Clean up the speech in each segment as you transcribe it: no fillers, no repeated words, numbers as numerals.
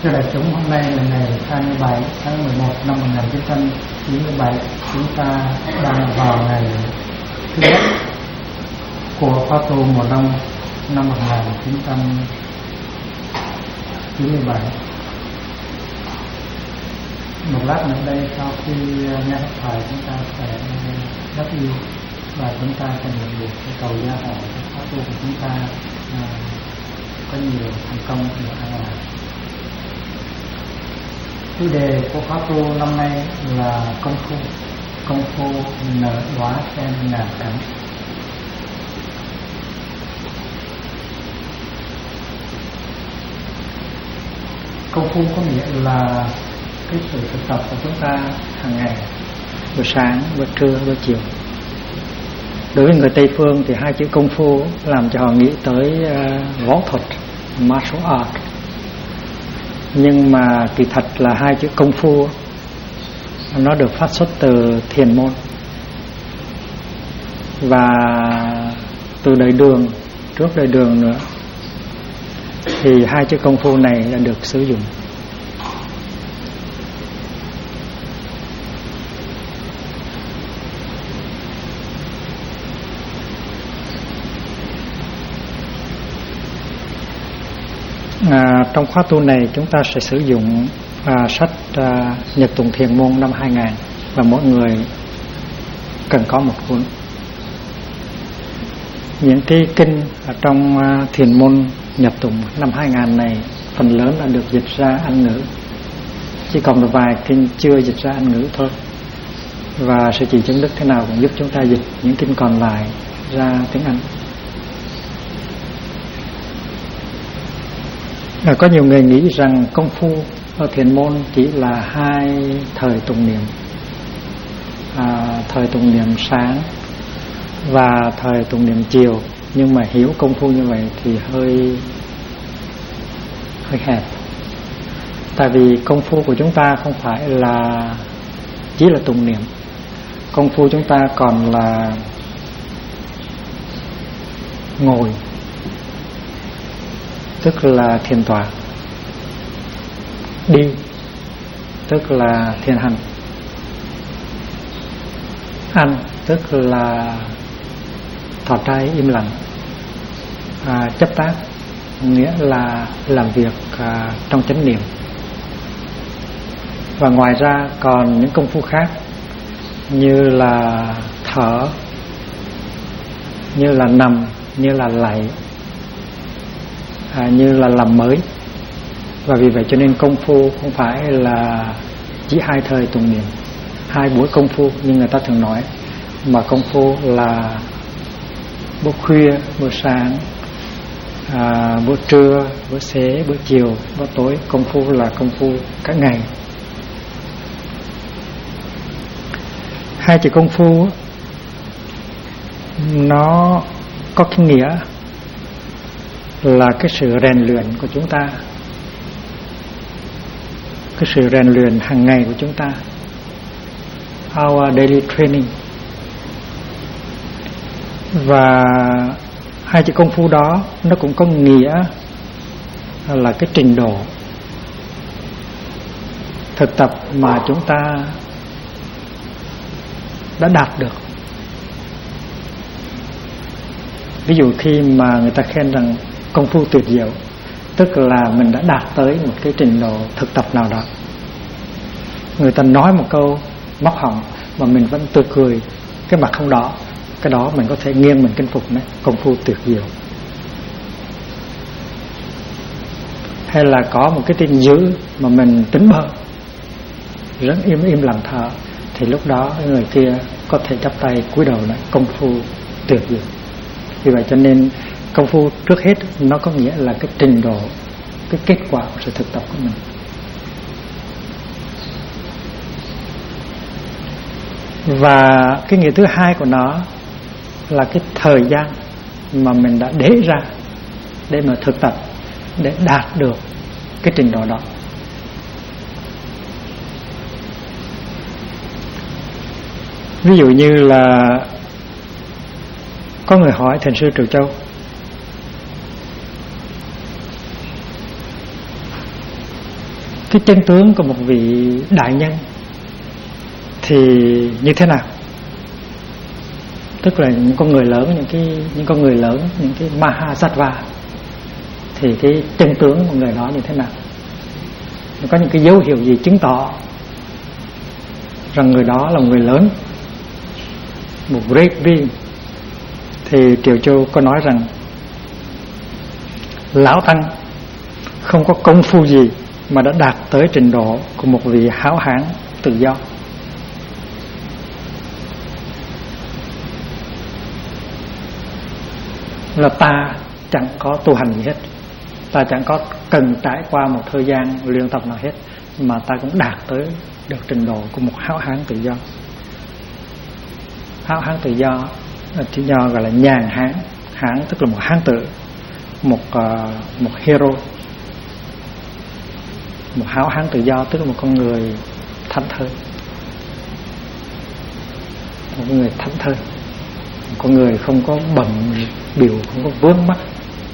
Thưa đại chúng, hôm nay là ngày 27 tháng 11 năm 1997. Chúng ta đang vào ngày thứ nhất của khóa tu mùa đông năm 1997. Một lát nữa đây, sau khi nghe pháp thoại, chúng ta sẽ đáp y và chúng ta sẽ nhận được cái cầu gia hộ khóa tu của chúng ta có nhiều thành công và an lạc. Chủ đề của khóa tu năm nay là công phu nở hóa sen ngàn cánh. Công phu có nghĩa là cái sự thực tập của chúng ta hàng ngày, buổi sáng, buổi trưa, buổi chiều. Đối với người Tây phương thì hai chữ công phu làm cho họ nghĩ tới võ thuật, martial art. Nhưng mà kỳ thật là hai chữ công phu nó được phát xuất từ thiền môn, và từ đời Đường, trước đời Đường nữa thì hai chữ công phu này đã được sử dụng. Trong khóa tu này chúng ta sẽ sử dụng sách Nhật Tụng Thiền Môn năm 2000, và mỗi người cần có một cuốn. Những cái kinh ở trong Thiền Môn Nhật Tụng năm 2000 này phần lớn đã được dịch ra Anh ngữ, chỉ còn một vài kinh chưa dịch ra Anh ngữ thôi. Và sư chị Chứng Đức thế nào cũng giúp chúng ta dịch những kinh còn lại ra tiếng Anh. Có nhiều người nghĩ rằng công phu ở thiền môn chỉ là hai thời tụng niệm, thời tụng niệm sáng và thời tụng niệm chiều. Nhưng mà hiểu công phu như vậy thì hơi hẹp. Tại vì công phu của chúng ta không phải là chỉ là tụng niệm. Công phu chúng ta còn là ngồi, tức là thiền tọa, đi, tức là thiền hành, ăn, tức là thọ trai im lặng, chấp tác, nghĩa là làm việc trong chánh niệm. Và ngoài ra còn những công phu khác như là thở, như là nằm, như là lạy, như là làm mới. Và vì vậy cho nên công phu không phải là chỉ hai thời tụng niệm, hai buổi công phu như người ta thường nói, mà công phu là buổi khuya, buổi sáng, buổi trưa, buổi xế, buổi chiều, buổi tối. Công phu là công phu cả ngày. Hai chữ công phu nó có cái nghĩa là cái sự rèn luyện của chúng ta, cái sự rèn luyện hàng ngày của chúng ta, our daily training. Và hai chữ công phu đó nó cũng có nghĩa là cái trình độ thực tập mà chúng ta đã đạt được. Ví dụ khi mà người ta khen rằng công phu tuyệt diệu, tức là mình đã đạt tới một cái trình độ thực tập nào đó. Người ta nói một câu móc họng mà mình vẫn tươi cười, cái mặt không đỏ, cái đó mình có thể nghiêng mình kính phục đấy, công phu tuyệt diệu. Hay là có một cái tin dữ mà mình tính bợ, rất im lặng thở, thì lúc đó người kia có thể chắp tay cúi đầu lại, công phu tuyệt diệu. Vì vậy cho nên công phu trước hết nó có nghĩa là cái trình độ, cái kết quả của sự thực tập của mình. Và cái nghĩa thứ hai của nó là cái thời gian mà mình đã để ra để mà thực tập, để đạt được cái trình độ đó. Ví dụ như là có người hỏi Thiền sư Trừ Châu: cái chân tướng của một vị đại nhân thì như thế nào? Tức là những con người lớn, những con người lớn, những cái Mahasattva, thì cái chân tướng của người đó như thế nào? Có những cái dấu hiệu gì chứng tỏ rằng người đó là một người lớn, một great being? Thì Triệu Châu có nói rằng Lão Tăng không có công phu gì mà đã đạt tới trình độ của một vị háo hán tự do. Là ta chẳng có tu hành gì hết, ta chẳng có cần trải qua một thời gian luyện tập nào hết, mà ta cũng đạt tới được trình độ của một háo hán tự do. Háo hán tự do gọi là nhàn hán. Hán tức là một hán tử, một hero. Một háo hán tự do tức là một con người thảnh thơi, một người thảnh thơi, một con người không có bận biểu, không có vướng mắc.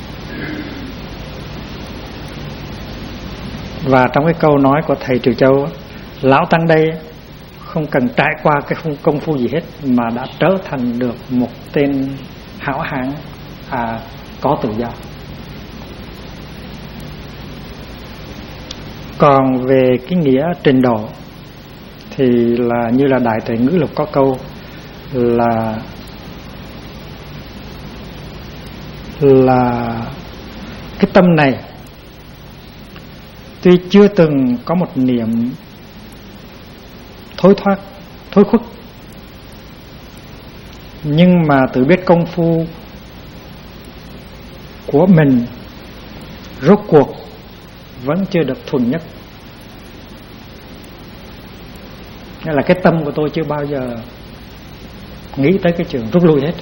Và trong cái câu nói của thầy Triệu Châu, Lão Tăng đây không cần trải qua cái công phu gì hết mà đã trở thành được một tên hảo hán có tự do. Còn về cái nghĩa trình độ thì là như là Đại Tuệ Ngữ Lục có câu là cái tâm này tuy chưa từng có một niệm thối khuất, nhưng mà tự biết công phu của mình rốt cuộc vẫn chưa được thuần nhất. Nghĩa là cái tâm của tôi chưa bao giờ nghĩ tới cái chuyện rút lui hết.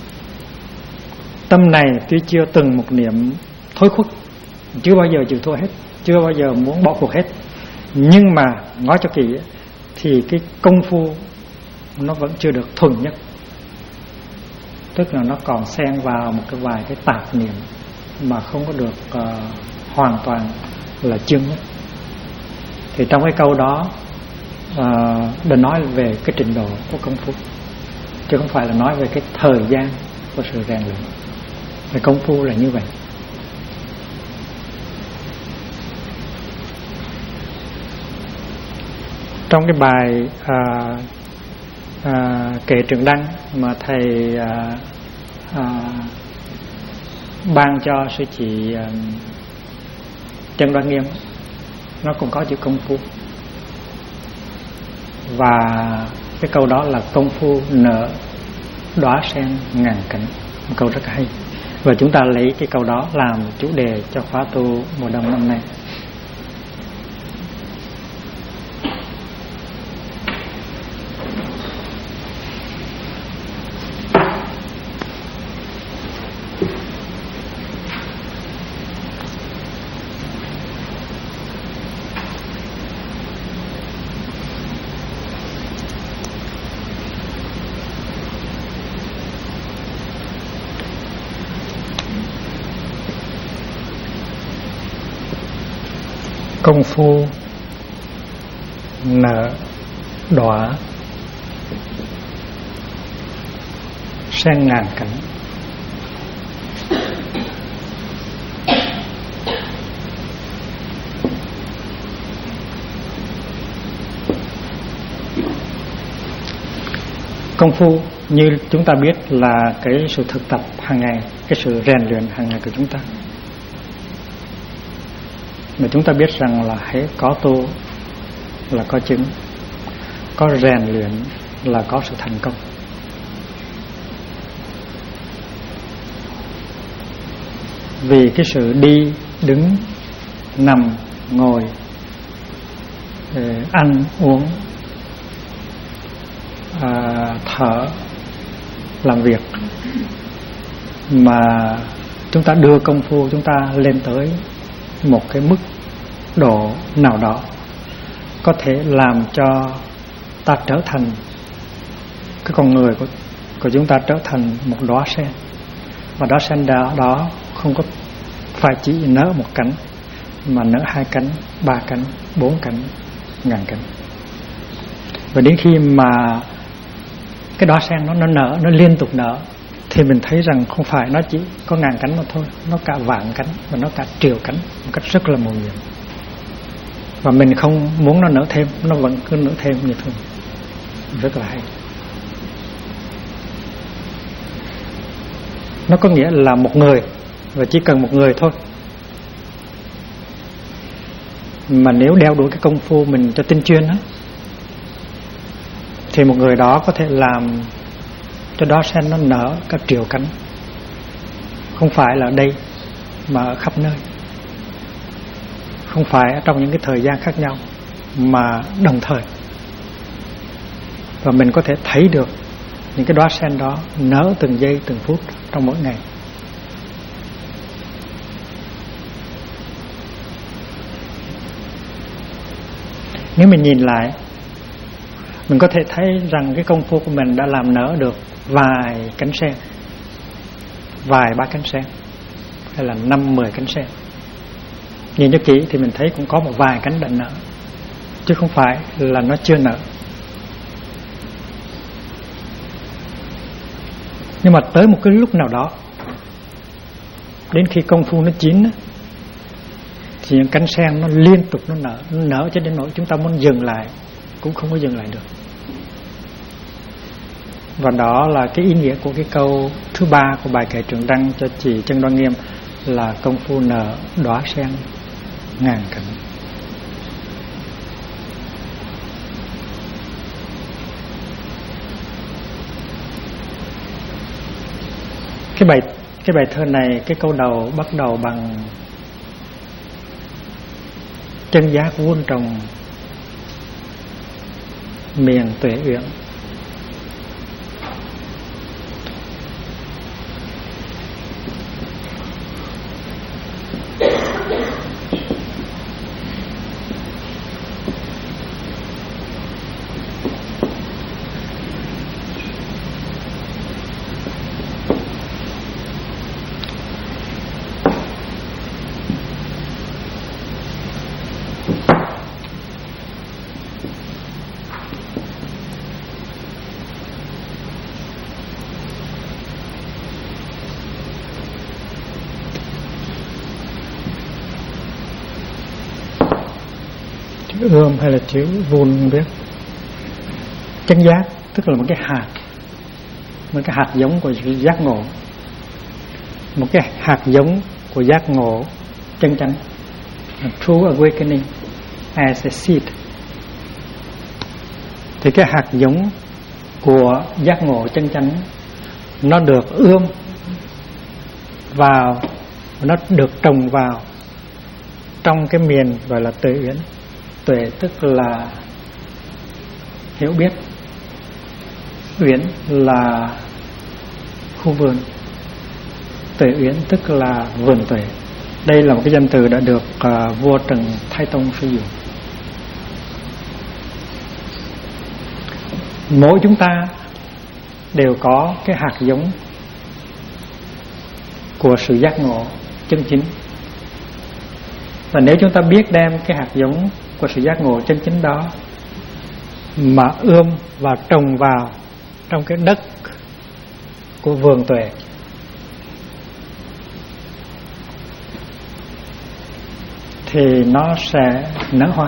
Tâm này tuy chưa từng một niệm thối khuất, chưa bao giờ chịu thua hết, chưa bao giờ muốn bỏ cuộc hết, nhưng mà nói cho kỹ thì cái công phu nó vẫn chưa được thuần nhất. Tức là nó còn xen vào một cái vài cái tạp niệm mà không có được hoàn toàn là chân nhất. Thì trong cái câu đó đã nói về cái trình độ của công phu, chứ không phải là nói về cái thời gian của sự rèn luyện. Về công phu là như vậy. Trong cái bài kệ Trường Đăng mà thầy ban cho sư chị Trần Đoan Nghiêm, nó cũng có chữ công phu. Và cái câu đó là công phu nở đóa sen ngàn cánh, một câu rất hay. Và chúng ta lấy cái câu đó làm chủ đề cho khóa tu mùa đông năm nay. Công phu nở đóa sen ngàn cánh. Công phu như chúng ta biết là cái sự thực tập hàng ngày, cái sự rèn luyện hàng ngày của chúng ta. Mà chúng ta biết rằng là hễ có tu là có chứng, có rèn luyện là có sự thành công. Vì cái sự đi, đứng, nằm, ngồi, ăn, uống, thở, làm việc mà chúng ta đưa công phu chúng ta lên tới một cái mức độ nào đó, có thể làm cho ta trở thành, cái con người của chúng ta trở thành một đóa sen. Và đóa sen đó không có phải chỉ nở một cánh, mà nở 2 cánh, 3 cánh, 4 cánh, ngàn cánh. Và đến khi mà cái đóa sen nó nở, nó liên tục nở, thì mình thấy rằng không phải nó chỉ có ngàn cánh mà thôi, nó cả vạn cánh và nó cả triệu cánh một cách rất là mầu nhiệm. Và mình không muốn nó nở thêm, nó vẫn cứ nở thêm như thường. Rất là hay. Nó có nghĩa là một người, và chỉ cần một người thôi, mà nếu đeo đuổi cái công phu mình cho tinh chuyên đó, thì một người đó có thể làm cho đóa sen nó nở cả triệu cánh. Không phải là ở đây mà ở khắp nơi, không phải trong những cái thời gian khác nhau, mà đồng thời. Và mình có thể thấy được những cái đóa sen đó nở từng giây từng phút trong mỗi ngày. Nếu mình nhìn lại, mình có thể thấy rằng cái công phu của mình đã làm nở được vài cánh sen, vài 3 cánh sen, hay là 5-10 cánh sen. Nhìn cho kỹ thì mình thấy cũng có một vài cánh đã nở, chứ không phải là nó chưa nở. Nhưng mà tới một cái lúc nào đó, đến khi công phu nó chín, thì những cánh sen nó liên tục nó nở cho đến nỗi chúng ta muốn dừng lại cũng không có dừng lại được. Và đó là cái ý nghĩa của cái câu thứ 3 của bài kệ Trượng Đăng cho chị Chân Đoan Nghiêm, là công phu nở đóa sen ngàn cánh. Cái bài thơ này, cái câu đầu bắt đầu bằng chân giác vuông trồng miền tuệ uyển. Ươm hay là chữ vun không biết. Chân giác tức là một cái hạt giống của giác ngộ, một cái hạt giống của giác ngộ chân chánh, true awakening as a seed. Thì cái hạt giống của giác ngộ chân chánh nó được ươm vào, nó được trồng vào trong cái miền gọi là tuệ uyển. Tuệ tức là hiểu biết, uyển là khu vườn, tuệ uyển tức là vườn tuệ. Đây là một cái danh từ đã được vua Trần Thái Tông sử dụng. Mỗi chúng ta đều có cái hạt giống của sự giác ngộ chân chính. Và nếu chúng ta biết đem cái hạt giống của sự giác ngộ chân chính đó mà ươm và trồng vào trong cái đất của vườn tuệ, thì nó sẽ nở hoa.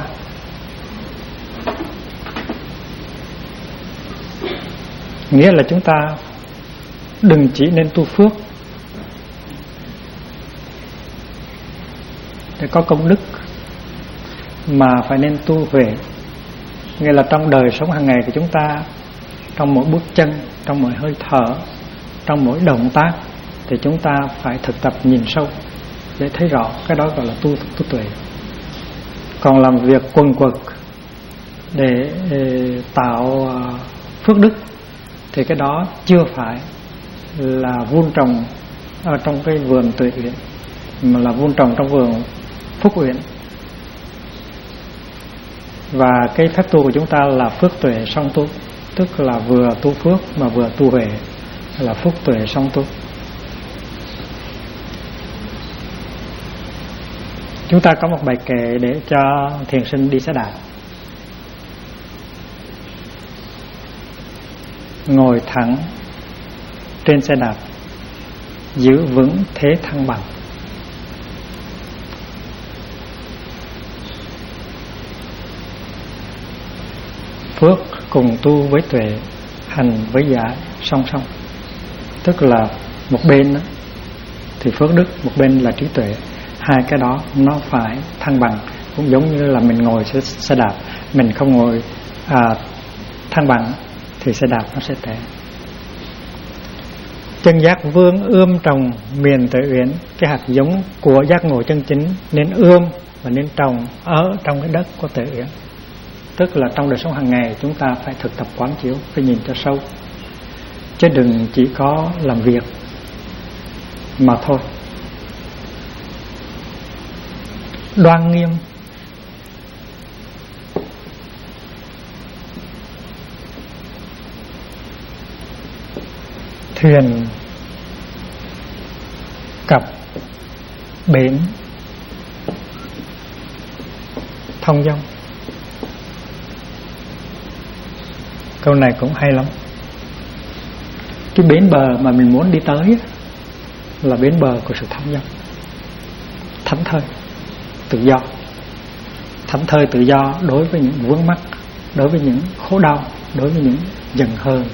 Nghĩa là chúng ta đừng chỉ nên tu phước để có công đức, mà phải nên tu huệ. Nghĩa là trong đời sống hàng ngày của chúng ta, trong mỗi bước chân, trong mỗi hơi thở, trong mỗi động tác, thì chúng ta phải thực tập nhìn sâu để thấy rõ. Cái đó gọi là tu tuệ. Còn làm việc quần quật để tạo phước đức thì cái đó chưa phải là vun trồng ở trong cái vườn tuệ uyển, mà là vun trồng trong vườn phúc uyển. Và cái phép tu của chúng ta là phước tuệ song tu, tức là vừa tu phước mà vừa tu huệ, là phúc tuệ song tu. Chúng ta có một bài kệ để cho thiền sinh đi xe đạp. Ngồi thẳng trên xe đạp, giữ vững thế thăng bằng. Phước cùng tu với tuệ, hành với giải song song. Tức là một bên đó thì phước đức, một bên là trí tuệ. Hai cái đó nó phải thăng bằng. Cũng giống như là mình ngồi xe đạp, mình không ngồi thăng bằng thì xe đạp nó sẽ té. Chân giác vương ươm trồng miền Tuệ Uyển. Cái hạt giống của giác ngộ chân chính nên ươm và nên trồng ở trong cái đất của Tuệ Uyển. Tức là trong đời sống hàng ngày chúng ta phải thực tập quán chiếu, phải nhìn cho sâu, chứ đừng chỉ có làm việc mà thôi. Đoan nghiêm. Thuyền cập bến thông dong. Câu này cũng hay lắm. Cái bến bờ mà mình muốn đi tới là bến bờ của sự thông dong, thảnh thơi, tự do. Thảnh thơi tự do đối với những vướng mắc, đối với những khổ đau, đối với những giận hờn.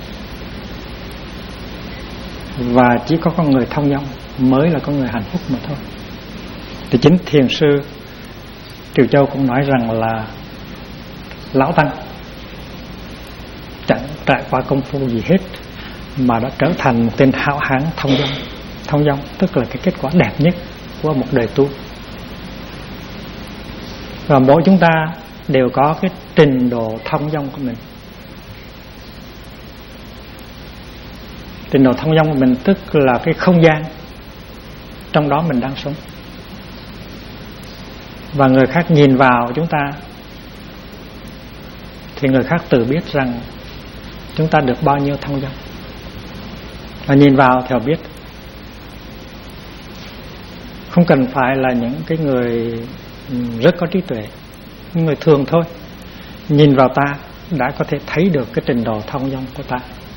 Và chỉ có con người thông dong mới là con người hạnh phúc mà thôi. Thì chính thiền sư Triều Châu cũng nói rằng là lão tăng chẳng trải qua công phu gì hết mà đã trở thành một tên hảo hán thông dong. Thông dong tức là cái kết quả đẹp nhất của một đời tu. Và mỗi chúng ta đều có cái trình độ thông dong của mình. Trình độ thông dong của mình tức là cái không gian trong đó mình đang sống. Và người khác nhìn vào chúng ta thì người khác tự biết rằng chúng ta được bao nhiêu thông dong. Và nhìn vào thì họ biết. Không cần phải là những cái người rất có trí tuệ, những người thường thôi, nhìn vào ta đã có thể thấy được cái trình độ thông dong của ta.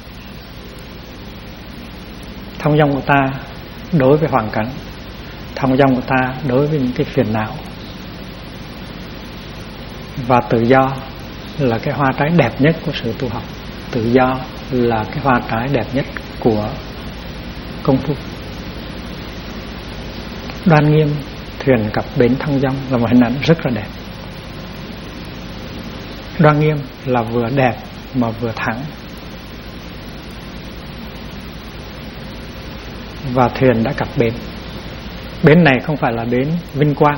Thông dong của ta đối với hoàn cảnh, thông dong của ta đối với những cái phiền não. Và tự do là cái hoa trái đẹp nhất của sự tu học. Tự do là cái hoa trái đẹp nhất của công phu. Đoan nghiêm, thuyền cập bến thông dong là một hình ảnh rất là đẹp. Đoan nghiêm là vừa đẹp mà vừa thẳng. Và thuyền đã cập bến. Bến này không phải là bến vinh quang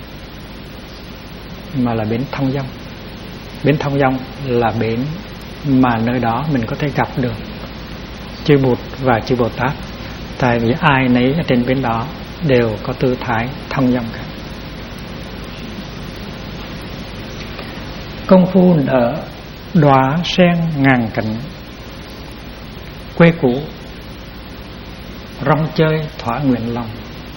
mà là bến thông dong. Bến thông dong là bến mà nơi đó mình có thể gặp được chư Bụt và chư Bồ Tát. Tại vì ai nấy ở trên bến đó đều có tư thái thông dong cả. Công phu nở đóa sen ngàn cánh, quê cũ rong chơi thỏa nguyện lòng.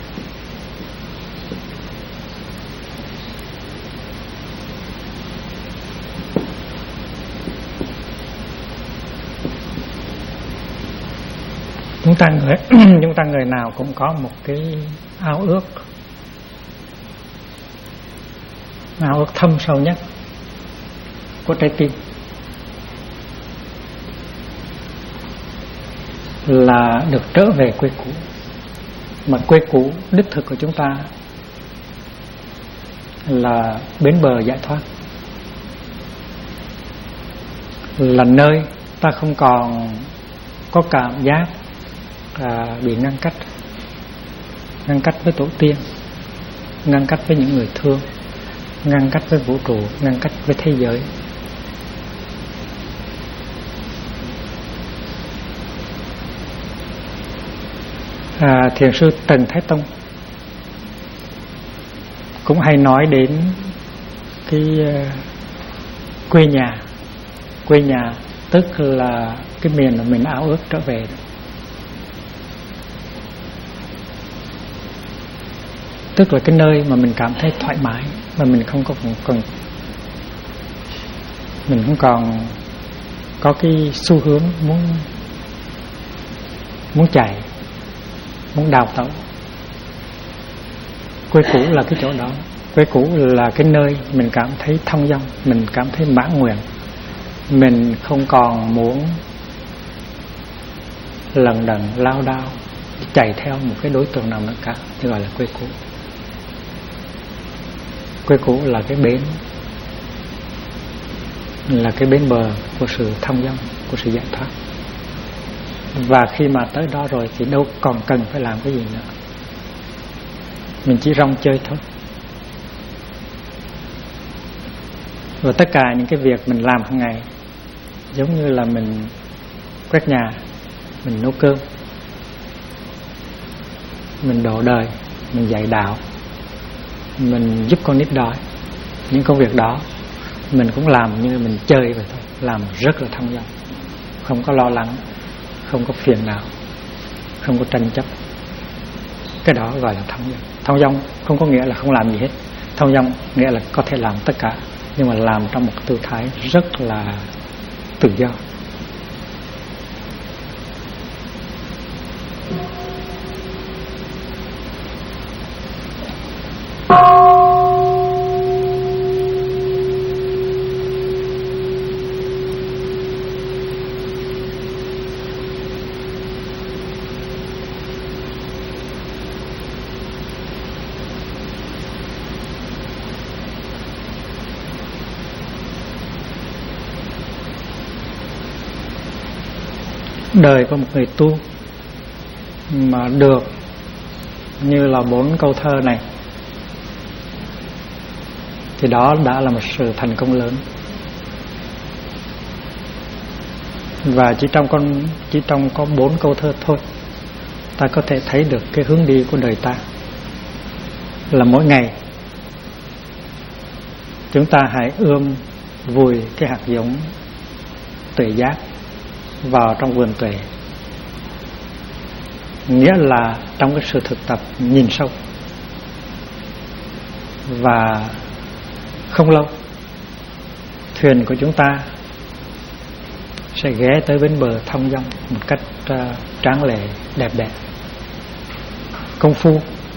Chúng ta người nào cũng có một cái ao ước thâm sâu nhất của trái tim, là được trở về quê cũ. Mà quê cũ đích thực của chúng ta là bến bờ giải thoát, là nơi ta không còn có cảm giác bị ngăn cách với tổ tiên, ngăn cách với những người thương, ngăn cách với vũ trụ, ngăn cách với thế giới. Thiền sư Trần Thái Tông cũng hay nói đến cái quê nhà tức là cái miền mà mình ao ước trở về. tức là cái nơi mà mình cảm thấy thoải mái, mà mình không còn có cái xu hướng muốn chạy, muốn đào tẩu. Quê cũ là cái chỗ đó. Quê cũ là cái nơi mình cảm thấy thông dong, mình cảm thấy mãn nguyện, mình không còn muốn lần đần lao đao chạy theo một cái đối tượng nào nữa cả, thì gọi là quê cũ. Quê cũ là cái bến, là cái bến bờ của sự thông dong, của sự giải thoát. Và khi mà tới đó rồi thì đâu còn cần phải làm cái gì nữa, mình chỉ rong chơi thôi. Và tất cả những cái việc mình làm hàng ngày, giống như là mình quét nhà, mình nấu cơm, mình đổ đời, mình dạy đạo, mình giúp con nít đói, những công việc đó mình cũng làm như mình chơi vậy thôi, làm rất là thông dong, không có lo lắng, không có phiền não, không có tranh chấp. Cái đó gọi là thông dong. Thông dong không có nghĩa là không làm gì hết. Thông dong nghĩa là có thể làm tất cả, nhưng mà làm trong một tư thái rất là tự do. Đời của một người tu mà được như là 4 câu thơ này thì đó đã là một sự thành công lớn. Và chỉ trong có 4 câu thơ thôi, ta có thể thấy được cái hướng đi của đời ta. Là mỗi ngày chúng ta hãy ươm vùi cái hạt giống tuệ giác vào trong vườn tuệ, nghĩa là trong cái sự thực tập nhìn sâu. Và không lâu thuyền của chúng ta sẽ ghé tới bến bờ thông dong một cách tráng lệ đẹp đẽ. Công phu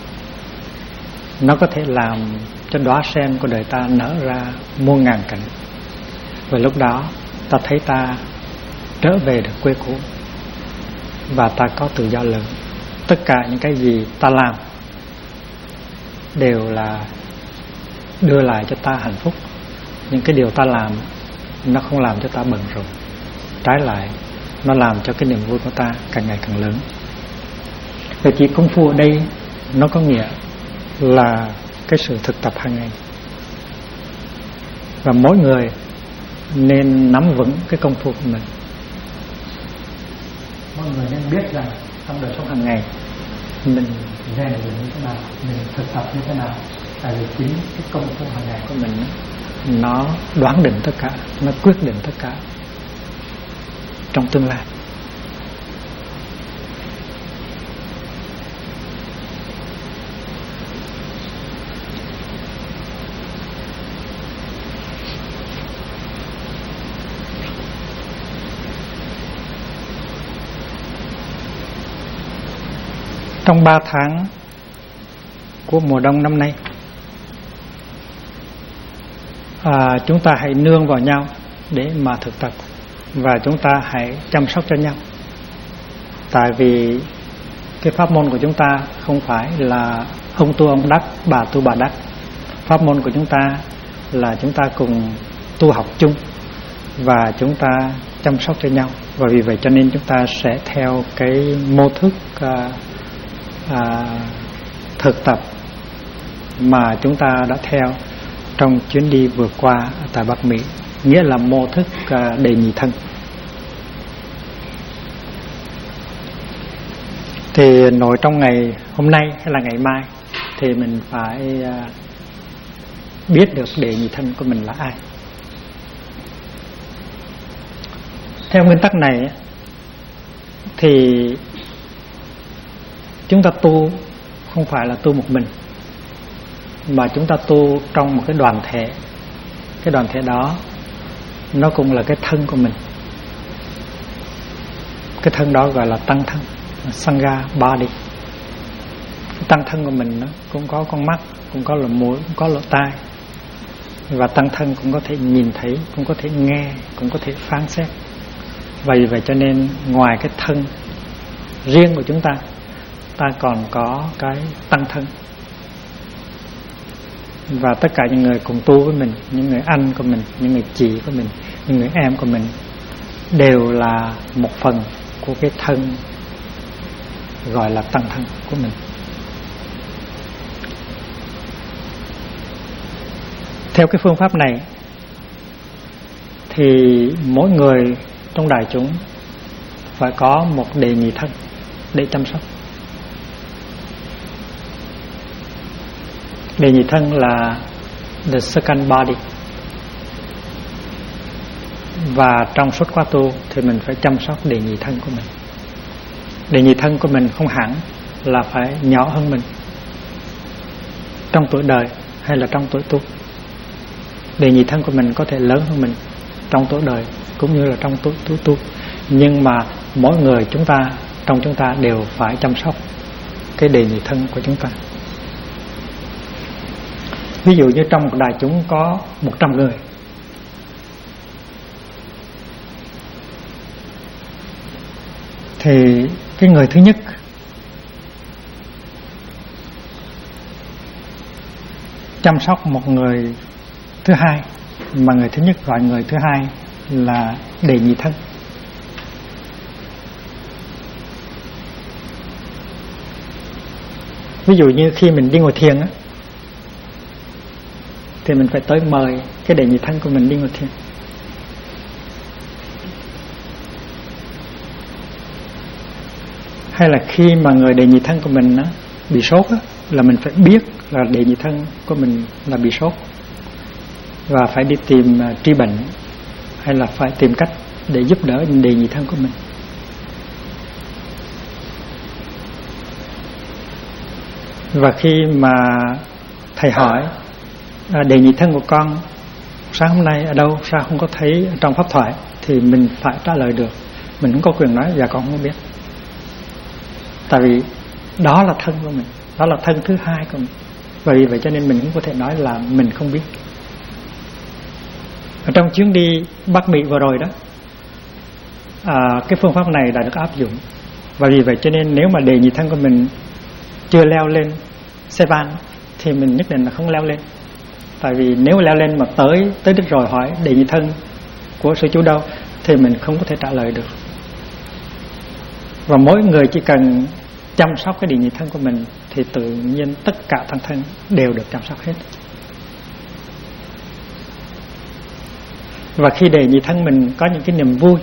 nó có thể làm cho đóa sen của đời ta nở ra muôn ngàn cảnh. Và lúc đó ta thấy ta trở về được quê cũ và ta có tự do lớn. Tất cả những cái gì ta làm đều là đưa lại cho ta hạnh phúc. Những cái điều ta làm nó không làm cho ta bận rộn, trái lại nó làm cho cái niềm vui của ta càng ngày càng lớn. Vậy chỉ công phu ở đây nó có nghĩa là cái sự thực tập hàng ngày. Và mỗi người nên nắm vững cái công phu của mình. Mọi người nên biết rằng trong đời sống hàng ngày mình rèn luyện như thế nào, mình thực tập như thế nào. Tại vì chính cái công phu hàng ngày của mình nó đoán định tất cả, nó quyết định tất cả trong tương lai. Trong 3 tháng của mùa đông năm nay, chúng ta hãy nương vào nhau để mà thực tập, và chúng ta hãy chăm sóc cho nhau. Tại vì cái pháp môn của chúng ta không phải là ông tu ông đắc, bà tu bà đắc. Pháp môn của chúng ta là chúng ta cùng tu học chung và chúng ta chăm sóc cho nhau. Và vì vậy cho nên chúng ta sẽ theo cái mô thức thực tập mà chúng ta đã theo trong chuyến đi vừa qua tại Bắc Mỹ, nghĩa là mô thức đề nhị thân. Thì nội trong ngày hôm nay hay là ngày mai thì mình phải biết được đề nhị thân của mình là ai. Theo nguyên tắc này thì chúng ta tu không phải là tu một mình, mà chúng ta tu trong một cái đoàn thể. Cái đoàn thể đó nó cũng là cái thân của mình. Cái thân đó gọi là tăng thân, Sangha body. Cái tăng thân của mình nó cũng có con mắt, cũng có lỗ mũi, cũng có lỗ tai. Và tăng thân cũng có thể nhìn thấy, cũng có thể nghe, cũng có thể phán xét. Vậy cho nên ngoài cái thân riêng của chúng ta, ta còn có cái tăng thân. Và tất cả những người cùng tu với mình, những người anh của mình, những người chị của mình, những người em của mình, đều là một phần của cái thân gọi là tăng thân của mình. Theo cái phương pháp này thì mỗi người trong đại chúng phải có một đề nhị thân để chăm sóc. Đề nhị thân là the second body. Và trong suốt khóa tu thì mình phải chăm sóc đề nhị thân của mình. Đề nhị thân của mình không hẳn là phải nhỏ hơn mình trong tuổi đời hay là trong tuổi tu. Đề nhị thân của mình có thể lớn hơn mình trong tuổi đời cũng như là trong tuổi tu. Nhưng mà mỗi người trong chúng ta đều phải chăm sóc cái đề nhị thân của chúng ta. Ví dụ như trong một đại chúng có 100 người, thì cái người thứ nhất chăm sóc một người thứ hai, mà người thứ nhất gọi người thứ hai là đề nhị thân. Ví dụ như khi mình đi ngồi thiền á, thì mình phải tới mời cái đề nhị thân của mình đi ngồi thiền. Hay là khi mà người đề nhị thân của mình á, bị sốt á, là mình phải biết là đề nhị thân của mình là bị sốt và phải đi tìm trị bệnh, hay là phải tìm cách để giúp đỡ đề nhị thân của mình. Và khi mà thầy hỏi đề nhị thân của con sáng hôm nay ở đâu, sao không có thấy trong pháp thoại, thì mình phải trả lời được. Mình không có quyền nói dạ con không biết. Tại vì đó là thân của mình, đó là thân thứ hai của mình. Vì vậy cho nên mình cũng có thể nói là mình không biết. Ở trong chuyến đi Bắc Mỹ vừa rồi đó, cái phương pháp này đã được áp dụng. Và vì vậy cho nên nếu mà đề nhị thân của mình chưa leo lên xe van thì mình nhất định là không leo lên. Tại vì nếu leo lên mà tới đích rồi hỏi đề nhị thân của sư chú đâu thì mình không có thể trả lời được. Và mỗi người chỉ cần chăm sóc cái đề nhị thân của mình thì tự nhiên tất cả thân thân đều được chăm sóc hết. Và khi đề nhị thân mình có những cái niềm vui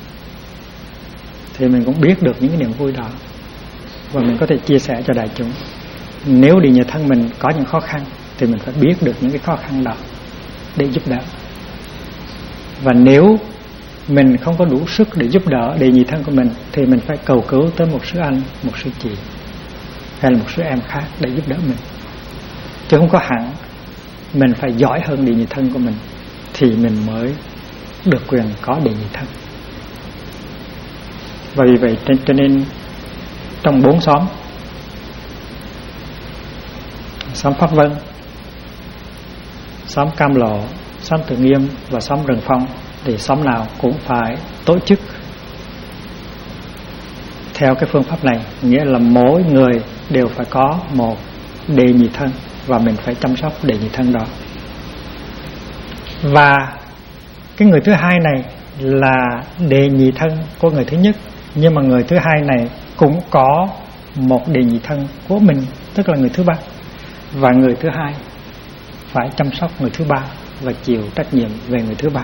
thì mình cũng biết được những cái niềm vui đó, và mình có thể chia sẻ cho đại chúng. Nếu đề nhị thân mình có những khó khăn thì mình phải biết được những cái khó khăn đó để giúp đỡ. Và nếu mình không có đủ sức để giúp đỡ đề nhị thân của mình thì mình phải cầu cứu tới một sư anh, một sư chị hay là một sư em khác để giúp đỡ mình. Chứ không có hẳn mình phải giỏi hơn đề nhị thân của mình thì mình mới được quyền có đề nhị thân. Và vì vậy cho nên trong 4 xóm, xóm Pháp Vân, xóm Cam Lộ, xóm Từ Nghiêm và xóm Rừng Phong, thì xóm nào cũng phải tổ chức theo cái phương pháp này. Nghĩa là mỗi người đều phải có một đề nhị thân và mình phải chăm sóc đề nhị thân đó. Và cái người thứ hai này là đề nhị thân của người thứ nhất, nhưng mà người thứ hai này cũng có một đề nhị thân của mình, tức là người thứ ba. Và người thứ hai phải chăm sóc người thứ ba và chịu trách nhiệm về người thứ ba.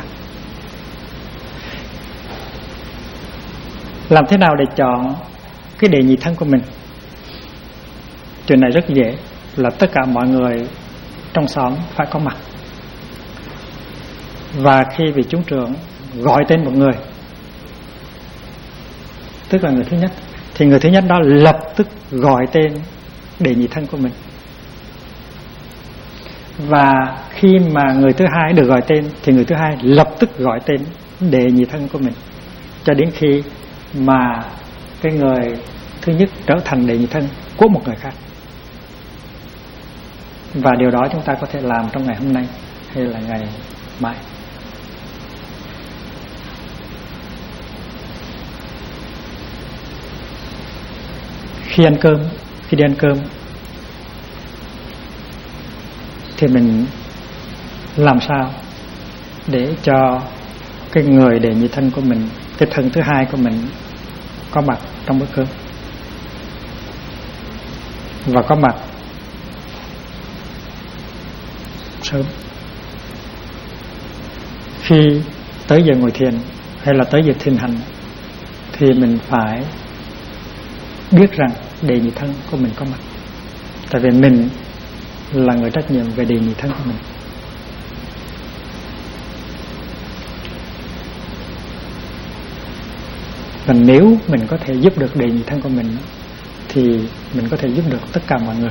Làm thế nào để chọn cái đề nhị thân của mình? Chuyện này rất dễ, là tất cả mọi người trong xóm phải có mặt. Và khi vị chúng trưởng gọi tên một người, tức là người thứ nhất, thì người thứ nhất đó lập tức gọi tên đề nhị thân của mình. Và khi mà người thứ hai được gọi tên thì người thứ hai lập tức gọi tên đệ nhị thân của mình, cho đến khi mà cái người thứ nhất trở thành đệ nhị thân của một người khác. Và điều đó chúng ta có thể làm trong ngày hôm nay hay là ngày mai. Khi đi ăn cơm thì mình làm sao để cho cái người đệ nhị thân của mình, cái thân thứ hai của mình có mặt trong bữa cơm, và có mặt sớm. Khi tới giờ ngồi thiền hay là tới giờ thiền hành thì mình phải biết rằng đệ nhị thân của mình có mặt, tại vì mình là người trách nhiệm về đệ nhị thân của mình. Và nếu mình có thể giúp được đệ nhị thân của mình thì mình có thể giúp được tất cả mọi người.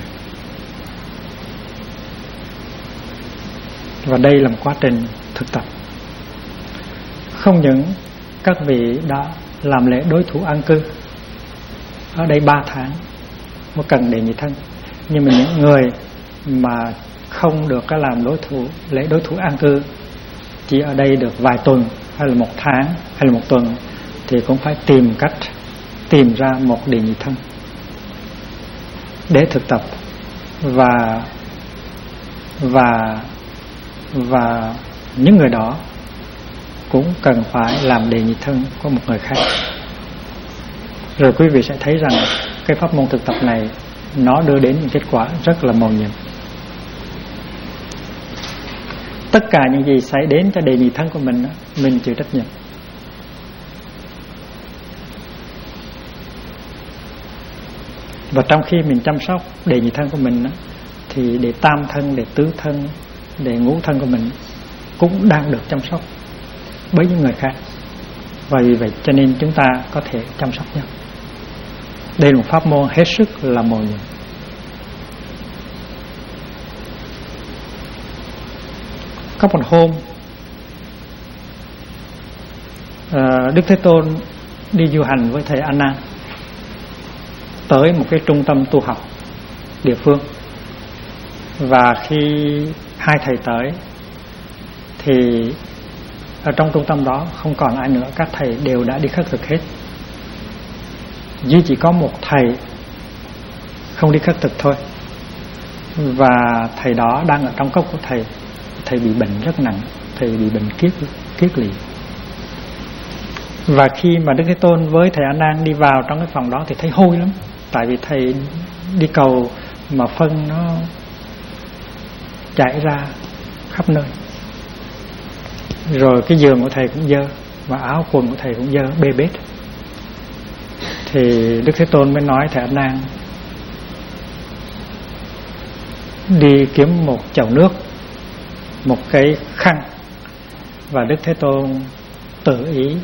Và đây là một quá trình thực tập. Không những các vị đã làm lễ đối thủ an cư ở đây 3 tháng mới cần đệ nhị thân, nhưng mà những người mà không được cái làm lễ đối thủ an cư, chỉ ở đây được vài tuần hay là 1 tháng hay là 1 tuần, thì cũng phải tìm cách tìm ra một đệ nhị thân để thực tập. Và những người đó cũng cần phải làm đệ nhị thân của một người khác. Rồi quý vị sẽ thấy rằng cái pháp môn thực tập này nó đưa đến những kết quả rất là mầu nhiệm. Tất cả những gì xảy đến cho đệ nhị thân của mình chịu trách nhiệm. Và trong khi mình chăm sóc đệ nhị thân của mình thì đệ tam thân, đệ tứ thân, đệ ngũ thân của mình cũng đang được chăm sóc bởi những người khác. Và vì vậy cho nên chúng ta có thể chăm sóc nhau. Đây là một pháp môn hết sức là mầu nhiệm. Có một hôm Đức Thế Tôn đi du hành với thầy A Nan tới một cái trung tâm tu học địa phương. Và khi hai thầy tới thì ở trong trung tâm đó không còn ai nữa, các thầy đều đã đi khất thực hết. Duy chỉ có một thầy không đi khất thực thôi. Và thầy đó đang ở trong cốc của thầy. Thầy bị bệnh rất nặng, thầy bị bệnh kiết lỵ. Và khi mà Đức Thế Tôn với thầy A Nan đi vào trong cái phòng đó thì thấy hôi lắm. Tại vì thầy đi cầu mà phân nó chảy ra khắp nơi. Rồi cái giường của thầy cũng dơ, và áo quần của thầy cũng dơ bê bết. Thì Đức Thế Tôn mới nói thầy A Nan đi kiếm một chậu nước, một cái khăn, và Đức Thế Tôn tự ý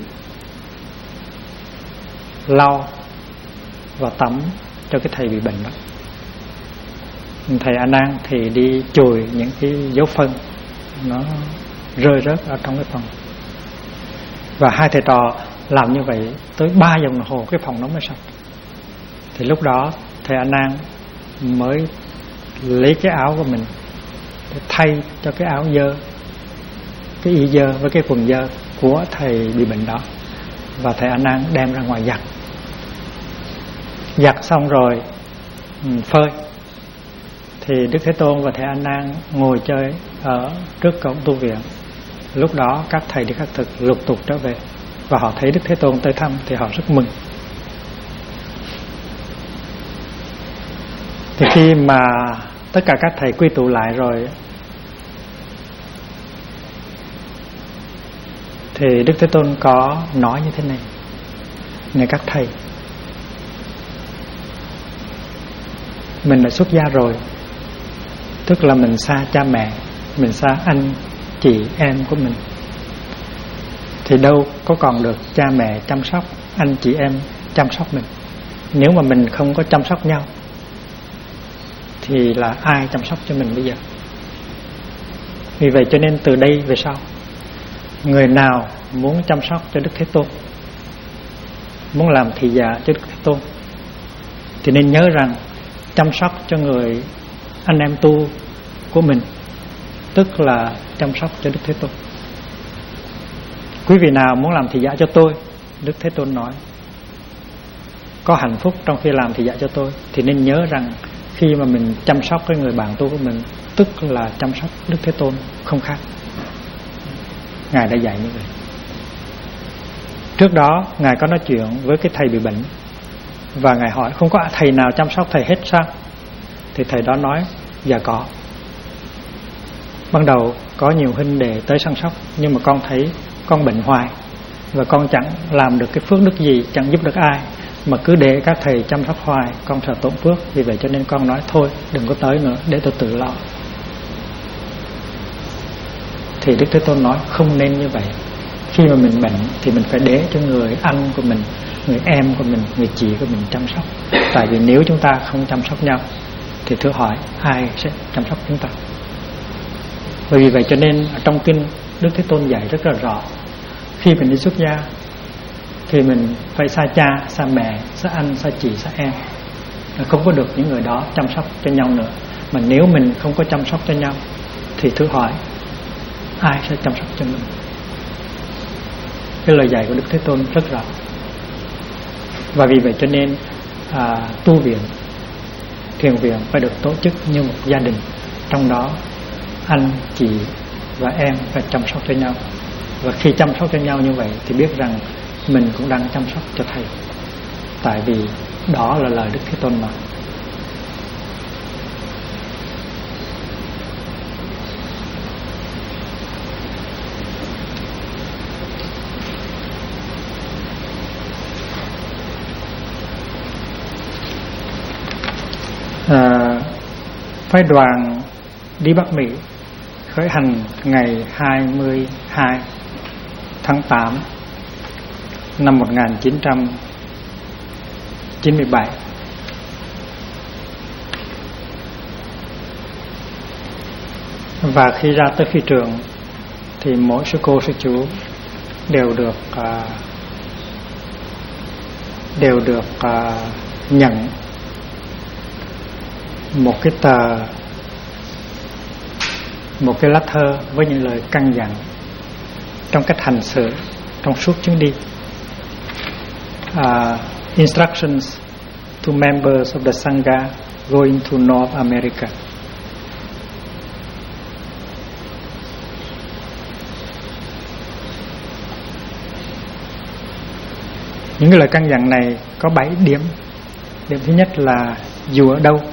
lau và tắm cho cái thầy bị bệnh đó. Thầy A Nan thì đi chùi những cái dấu phân nó rơi rớt ở trong cái phòng. Và hai thầy trò làm như vậy tới 3 giờ đồng hồ cái phòng nó mới sạch. Thì lúc đó thầy A Nan mới lấy cái áo của mình để thay cho cái áo dơ, cái y dơ với cái quần dơ của thầy bị bệnh đó. Và thầy A Nan đem ra ngoài giặt. Giặt xong rồi phơi. Thì Đức Thế Tôn và thầy A Nan ngồi chơi ở trước cổng tu viện. Lúc đó các thầy đi khất thực lục tục trở về, và họ thấy Đức Thế Tôn tới thăm thì họ rất mừng. Thì khi mà tất cả các thầy quy tụ lại rồi thì Đức Thế Tôn có nói như thế này: này các thầy, mình đã xuất gia rồi, tức là mình xa cha mẹ, mình xa anh chị em của mình, thì đâu có còn được cha mẹ chăm sóc, anh chị em chăm sóc mình. Nếu mà mình không có chăm sóc nhau thì là ai chăm sóc cho mình bây giờ? Vì vậy cho nên từ đây về sau, người nào muốn chăm sóc cho Đức Thế Tôn, muốn làm thị giả cho Đức Thế Tôn, thì nên nhớ rằng chăm sóc cho người anh em tu của mình, tức là chăm sóc cho Đức Thế Tôn. Quý vị nào muốn làm thị giả cho tôi, Đức Thế Tôn nói, có hạnh phúc trong khi làm thị giả cho tôi, thì nên nhớ rằng khi mà mình chăm sóc cái người bạn tu của mình, tức là chăm sóc Đức Thế Tôn, không khác. Ngài đã dạy như vậy. Trước đó Ngài có nói chuyện với cái thầy bị bệnh, và Ngài hỏi không có thầy nào chăm sóc thầy hết sao? Thì thầy đó nói dạ có. Ban đầu có nhiều huynh đệ tới săn sóc, nhưng mà con thấy con bệnh hoài, và con chẳng làm được cái phước đức gì, chẳng giúp được ai, mà cứ để các thầy chăm sóc hoài, con sợ tổn phước. Vì vậy cho nên con nói thôi đừng có tới nữa, để tôi tự lo. Thì Đức Thế Tôn nói không nên như vậy. Khi mà mình bệnh thì mình phải để cho người anh của mình, người em của mình, người chị của mình chăm sóc. Tại vì nếu chúng ta không chăm sóc nhau thì thử hỏi ai sẽ chăm sóc chúng ta. Bởi vì vậy cho nên trong kinh Đức Thế Tôn dạy rất là rõ, khi mình đi xuất gia thì mình phải xa cha, xa mẹ, xa anh, xa chị, xa em, không có được những người đó chăm sóc cho nhau nữa. Mà nếu mình không có chăm sóc cho nhau thì thử hỏi ai sẽ chăm sóc cho mình. Cái lời dạy của Đức Thế Tôn rất rõ. Và vì vậy cho nên tu viện, thiền viện phải được tổ chức như một gia đình, trong đó anh, chị và em phải chăm sóc cho nhau. Và khi chăm sóc cho nhau như vậy thì biết rằng mình cũng đang chăm sóc cho thầy, tại vì đó là lời Đức Thế Tôn nói. Phái đoàn đi Bắc Mỹ khởi hành ngày 22 tháng 8 năm 1997. Và khi ra tới phi trường thì mỗi sư cô sư chú đều được nhận một cái lá thơ với những lời căn dặn trong cách hành xử trong suốt chuyến đi. Instructions to members of the Sangha going to North America. Những cái lời căn dặn này có 7 điểm. Điểm thứ nhất là dù ở đâu,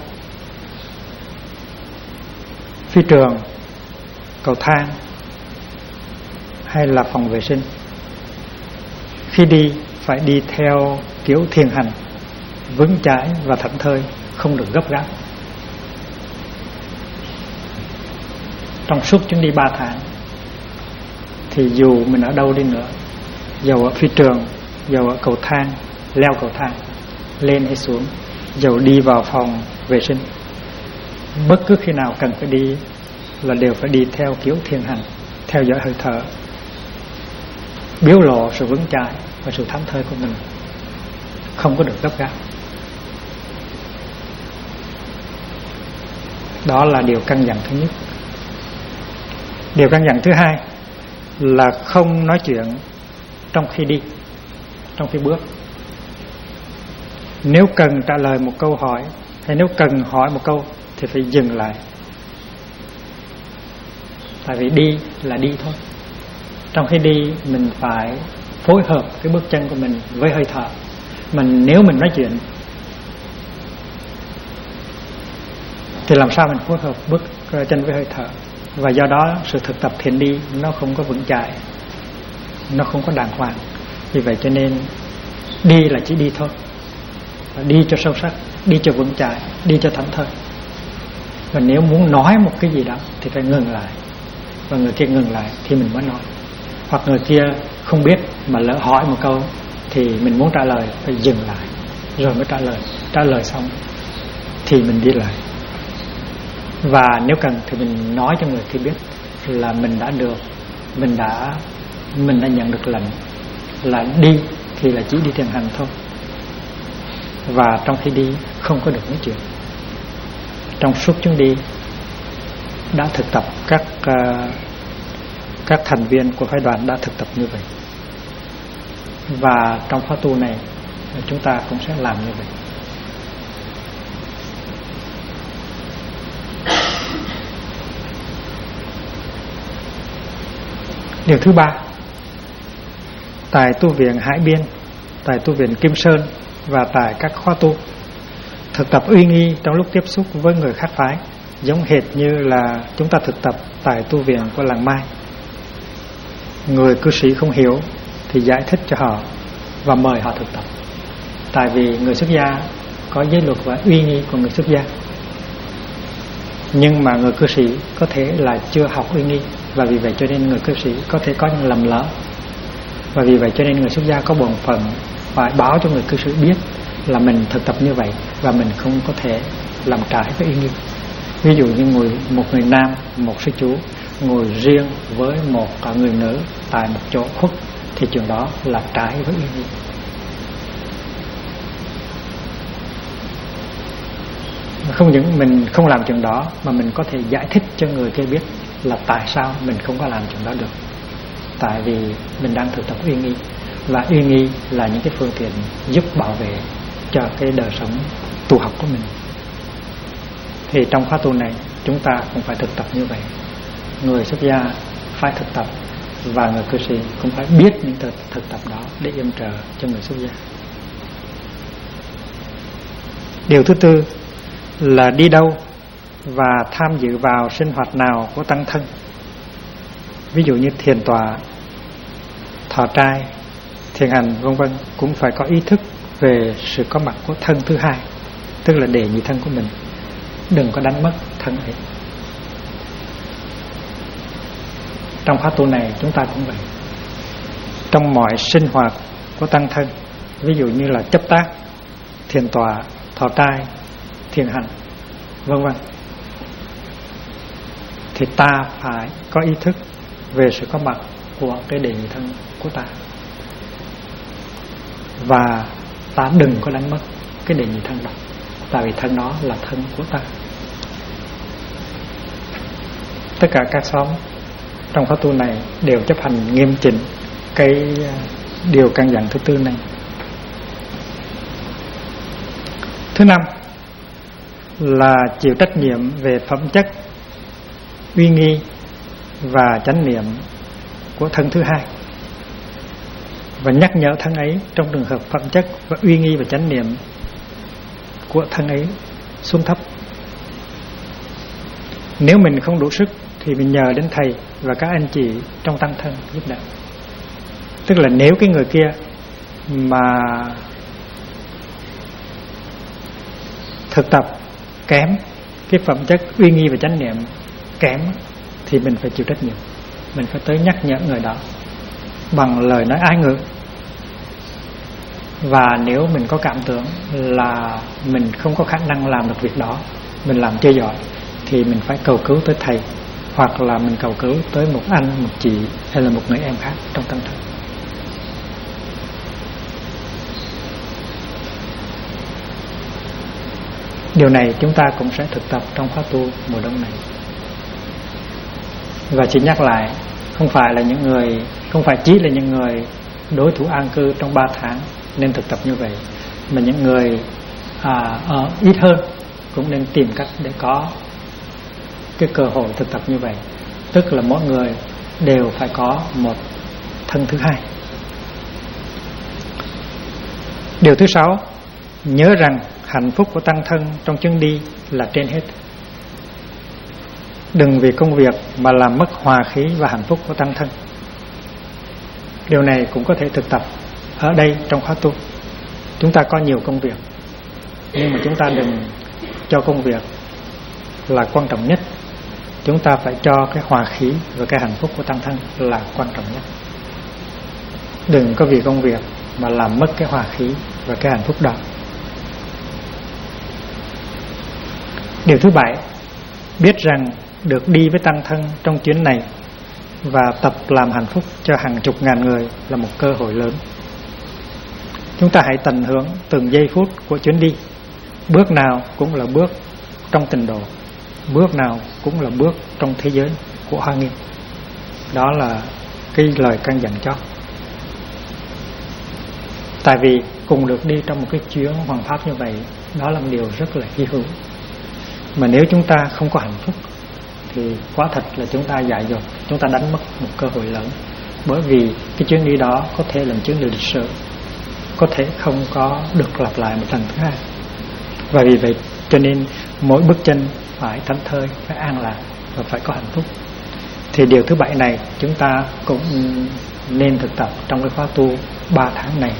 phi trường, cầu thang hay là phòng vệ sinh, khi đi phải đi theo kiểu thiền hành, vững chãi và thảnh thơi, không được gấp gáp. Trong suốt chuyến đi 3 tháng thì dù mình ở đâu đi nữa, dầu ở phi trường, dầu ở cầu thang, leo cầu thang lên hay xuống, dầu đi vào phòng vệ sinh, bất cứ khi nào cần phải đi là đều phải đi theo kiểu thiền hành, theo dõi hơi thở, biểu lộ sự vững chãi và sự thảnh thơi của mình, không có được gấp gáp. Đó là điều căn dặn thứ nhất. Điều căn dặn thứ hai là không nói chuyện trong khi đi, trong khi bước. Nếu cần trả lời một câu hỏi hay nếu cần hỏi một câu thì phải dừng lại. Tại vì đi là đi thôi. Trong khi đi mình phải phối hợp cái bước chân của mình với hơi thở. Nếu mình nói chuyện thì làm sao mình phối hợp bước chân với hơi thở. Và do đó sự thực tập thiền đi nó không có vững chãi, nó không có đàng hoàng. Vì vậy cho nên đi là chỉ đi thôi, đi cho sâu sắc, đi cho vững chãi, đi cho thảnh thơi. Và nếu muốn nói một cái gì đó thì phải ngừng lại, và người kia ngừng lại thì mình mới nói. Hoặc người kia không biết mà lỡ hỏi một câu thì mình muốn trả lời phải dừng lại rồi mới trả lời. Trả lời xong thì mình đi lại. Và nếu cần thì mình nói cho người kia biết. là mình đã nhận được lệnh là đi thì là chỉ đi thiền hành thôi. Và trong khi đi không có được nói chuyện. Trong suốt chuyến đi đã thực tập, các thành viên của phái đoàn đã thực tập như vậy. Và trong khóa tu này chúng ta cũng sẽ làm như vậy. Điều thứ ba, tại tu viện Hải Biên, tại tu viện Kim Sơn và tại các khóa tu, thực tập uy nghi trong lúc tiếp xúc với người khác phái, giống hệt như là chúng ta thực tập tại tu viện của làng Mai. Người cư sĩ không hiểu thì giải thích cho họ và mời họ thực tập. Tại vì người xuất gia có giới luật và uy nghi của người xuất gia, nhưng mà người cư sĩ có thể là chưa học uy nghi, và vì vậy cho nên người cư sĩ có thể có những lầm lỡ. Và vì vậy cho nên người xuất gia có bổn phận phải báo cho người cư sĩ biết là mình thực tập như vậy và mình không có thể làm trái với uy nghi. Ví dụ như một người nam, một sư chú ngồi riêng với một người nữ tại một chỗ khuất thì chuyện đó là trái với uy nghi. Không những mình không làm chuyện đó mà mình có thể giải thích cho người kia biết là tại sao mình không có làm chuyện đó được. Tại vì mình đang thực tập uy nghi, và uy nghi là những cái phương tiện giúp bảo vệ cho cái đời sống tu học của mình. Thì trong khóa tu này chúng ta cũng phải thực tập như vậy. Người xuất gia phải thực tập và người cư sĩ cũng phải biết những thực tập đó để yểm trợ cho người xuất gia. Điều thứ tư là đi đâu và tham dự vào sinh hoạt nào của tăng thân. Ví dụ như thiền tọa, thọ trai, thiền hành vân vân, cũng phải có ý thức về sự có mặt của thân thứ hai, tức là đệ nhị thân của mình. Đừng có đánh mất thân ấy. Trong khóa tu này chúng ta cũng vậy. Trong mọi sinh hoạt của tăng thân, ví dụ như là chấp tác, thiền tọa, thọ trai, thiền hành vân vân, thì ta phải có ý thức về sự có mặt của cái đệ nhị thân của ta, và ta đừng có đánh mất cái đệ nhị thân đó, tại vì thân đó là thân của ta. Tất cả các xóm trong khóa tu này đều chấp hành nghiêm chỉnh cái điều căn dặn thứ tư này. Thứ năm là chịu trách nhiệm về phẩm chất, uy nghi và chánh niệm của thân thứ hai, và nhắc nhở thân ấy trong trường hợp phẩm chất và uy nghi và chánh niệm của thân ấy xuống thấp. Nếu mình không đủ sức thì mình nhờ đến thầy và các anh chị trong tăng thân giúp đỡ. Tức là nếu cái người kia mà thực tập kém, cái phẩm chất uy nghi và chánh niệm kém, thì mình phải chịu trách nhiệm. Mình phải tới nhắc nhở người đó bằng lời nói ái ngữ. Và nếu mình có cảm tưởng là mình không có khả năng làm được việc đó, mình làm chưa giỏi, thì mình phải cầu cứu tới thầy, hoặc là mình cầu cứu tới một anh, một chị hay là một người em khác trong tăng thân. Điều này chúng ta cũng sẽ thực tập trong khóa tu mùa đông này. Và chỉ nhắc lại, không phải chỉ là những người đối thủ an cư trong 3 tháng nên thực tập như vậy, mà những người ít hơn cũng nên tìm cách để có cái cơ hội thực tập như vậy. Tức là mỗi người đều phải có một thân thứ hai. Điều thứ 6, nhớ rằng hạnh phúc của tăng thân trong chuyến đi là trên hết. Đừng vì công việc mà làm mất hòa khí và hạnh phúc của tăng thân. Điều này cũng có thể thực tập ở đây trong khóa tu. Chúng ta có nhiều công việc, nhưng mà chúng ta đừng cho công việc là quan trọng nhất. Chúng ta phải cho cái hòa khí và cái hạnh phúc của tăng thân là quan trọng nhất. Đừng có vì công việc mà làm mất cái hòa khí và cái hạnh phúc đó. Điều thứ 7, biết rằng được đi với tăng thân trong chuyến này và tập làm hạnh phúc cho hàng chục ngàn người là một cơ hội lớn. Chúng ta hãy tận hưởng từng giây phút của chuyến đi. Bước nào cũng là bước trong tịnh độ, bước nào cũng là bước trong thế giới của Hoa Nghiêm. Đó là cái lời căn dặn cho. Tại vì cùng được đi trong một cái chuyến hoàng pháp như vậy, đó là một điều rất là hy hữu. Mà nếu chúng ta không có hạnh phúc thì quả thật là chúng ta dại dột, chúng ta đánh mất một cơ hội lớn. Bởi vì cái chuyến đi đó có thể là một chuyến đi lịch sử, có thể không có được lặp lại một lần thứ hai. Và vì vậy cho nên mỗi bước chân phải thảnh thơi, phải an lạc và phải có hạnh phúc. Thì điều thứ 7 này chúng ta cũng nên thực tập trong cái khóa tu 3 tháng này.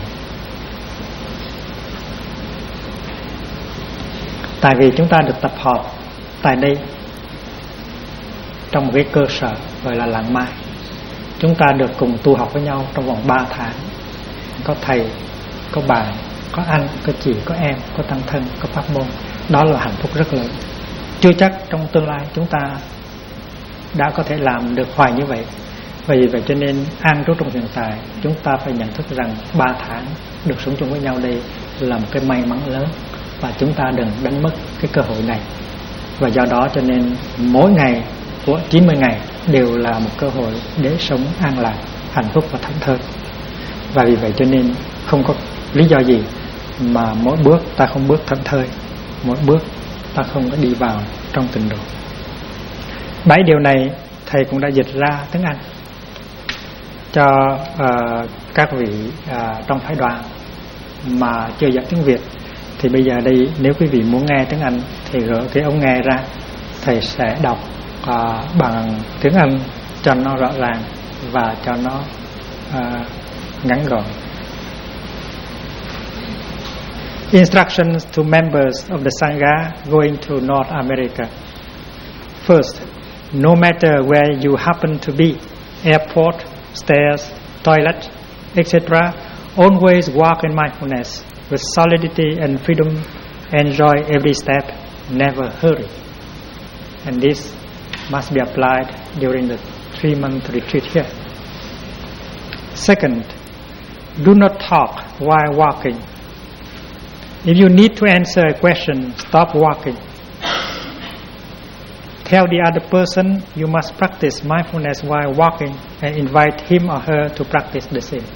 Tại vì chúng ta được tập hợp tại đây trong một cái cơ sở gọi là Làng Mai. Chúng ta được cùng tu học với nhau trong vòng 3 tháng. Có thầy, có bà, có anh, có chị, có em, có tăng thân, có pháp môn. Đó là hạnh phúc rất lớn. Chưa chắc trong tương lai chúng ta đã có thể làm được hoài như vậy. Vì vậy cho nên an trú trong hiện tại, chúng ta phải nhận thức rằng 3 tháng được sống chung với nhau đây là một cái may mắn lớn. Và chúng ta đừng đánh mất cái cơ hội này. Và do đó cho nên mỗi ngày của 90 ngày đều là một cơ hội để sống an lạc, hạnh phúc và thảnh thơi. Và vì vậy cho nên không có lý do gì mà mỗi bước ta không bước thảnh thơi, mỗi bước ta không có đi vào trong tịnh độ. 7 điều này thầy cũng đã dịch ra tiếng Anh cho các vị trong phái đoàn mà chưa dịch tiếng Việt. Thì bây giờ đây nếu quý vị muốn nghe tiếng Anh thì gỡ cái ống nghe ra, thầy sẽ đọc bằng tiếng Anh cho nó rõ ràng và cho nó ngắn gọn. Instructions to members of the Sangha going to North America. First, no matter where you happen to be, airport, stairs, toilet, etc., always walk in mindfulness with solidity and freedom. Enjoy every step, never hurry. And this must be applied during the 3-month retreat here. Second, do not talk while walking. If you need to answer a question, stop walking. Tell the other person you must practice mindfulness while walking and invite him or her to practice the same.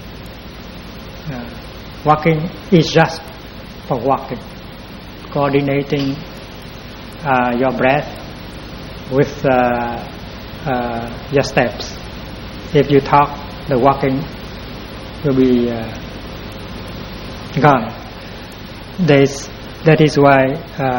Walking is just for walking. Coordinating your breath with your steps. If you talk, the walking will be gone. That is why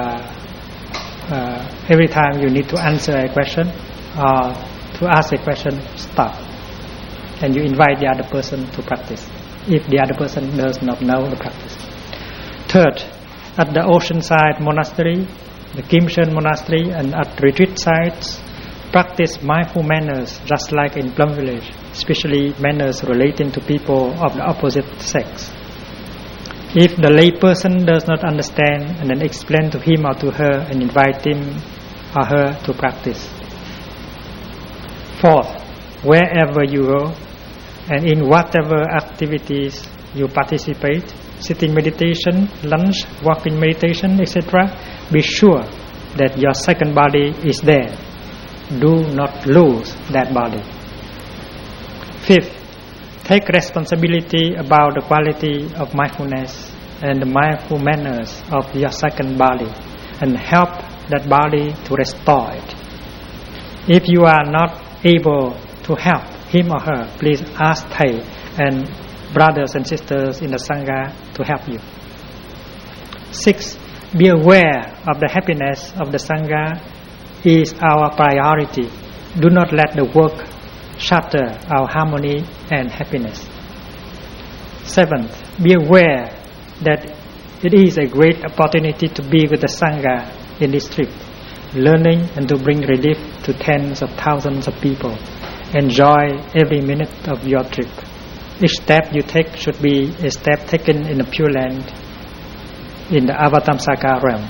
every time you need to answer a question or to ask a question, stop. And you invite the other person to practice, if the other person does not know the practice. Third, at the Oceanside Monastery, the Kimshen Monastery, and at retreat sites, practice mindful manners just like in Plum Village, especially manners relating to people of the opposite sex. If the lay person does not understand, and then explain to him or to her and invite him or her to practice. Fourth, wherever you go and in whatever activities you participate, sitting meditation, lunch, walking meditation, etc., be sure that your second body is there. Do not lose that body. Fifth, take responsibility about the quality of mindfulness and the mindful manners of your second body and help that body to restore it. If you are not able to help him or her, please ask Thầy and brothers and sisters in the Sangha to help you. 6. Be aware of the happiness of the Sangha is our priority. Do not let the work shatter our harmony and happiness. 7. Be aware that it is a great opportunity to be with the Sangha in this trip, learning and to bring relief to tens of thousands of people. Enjoy every minute of your trip. Each step you take should be a step taken in the Pure Land, in the Avatamsaka realm.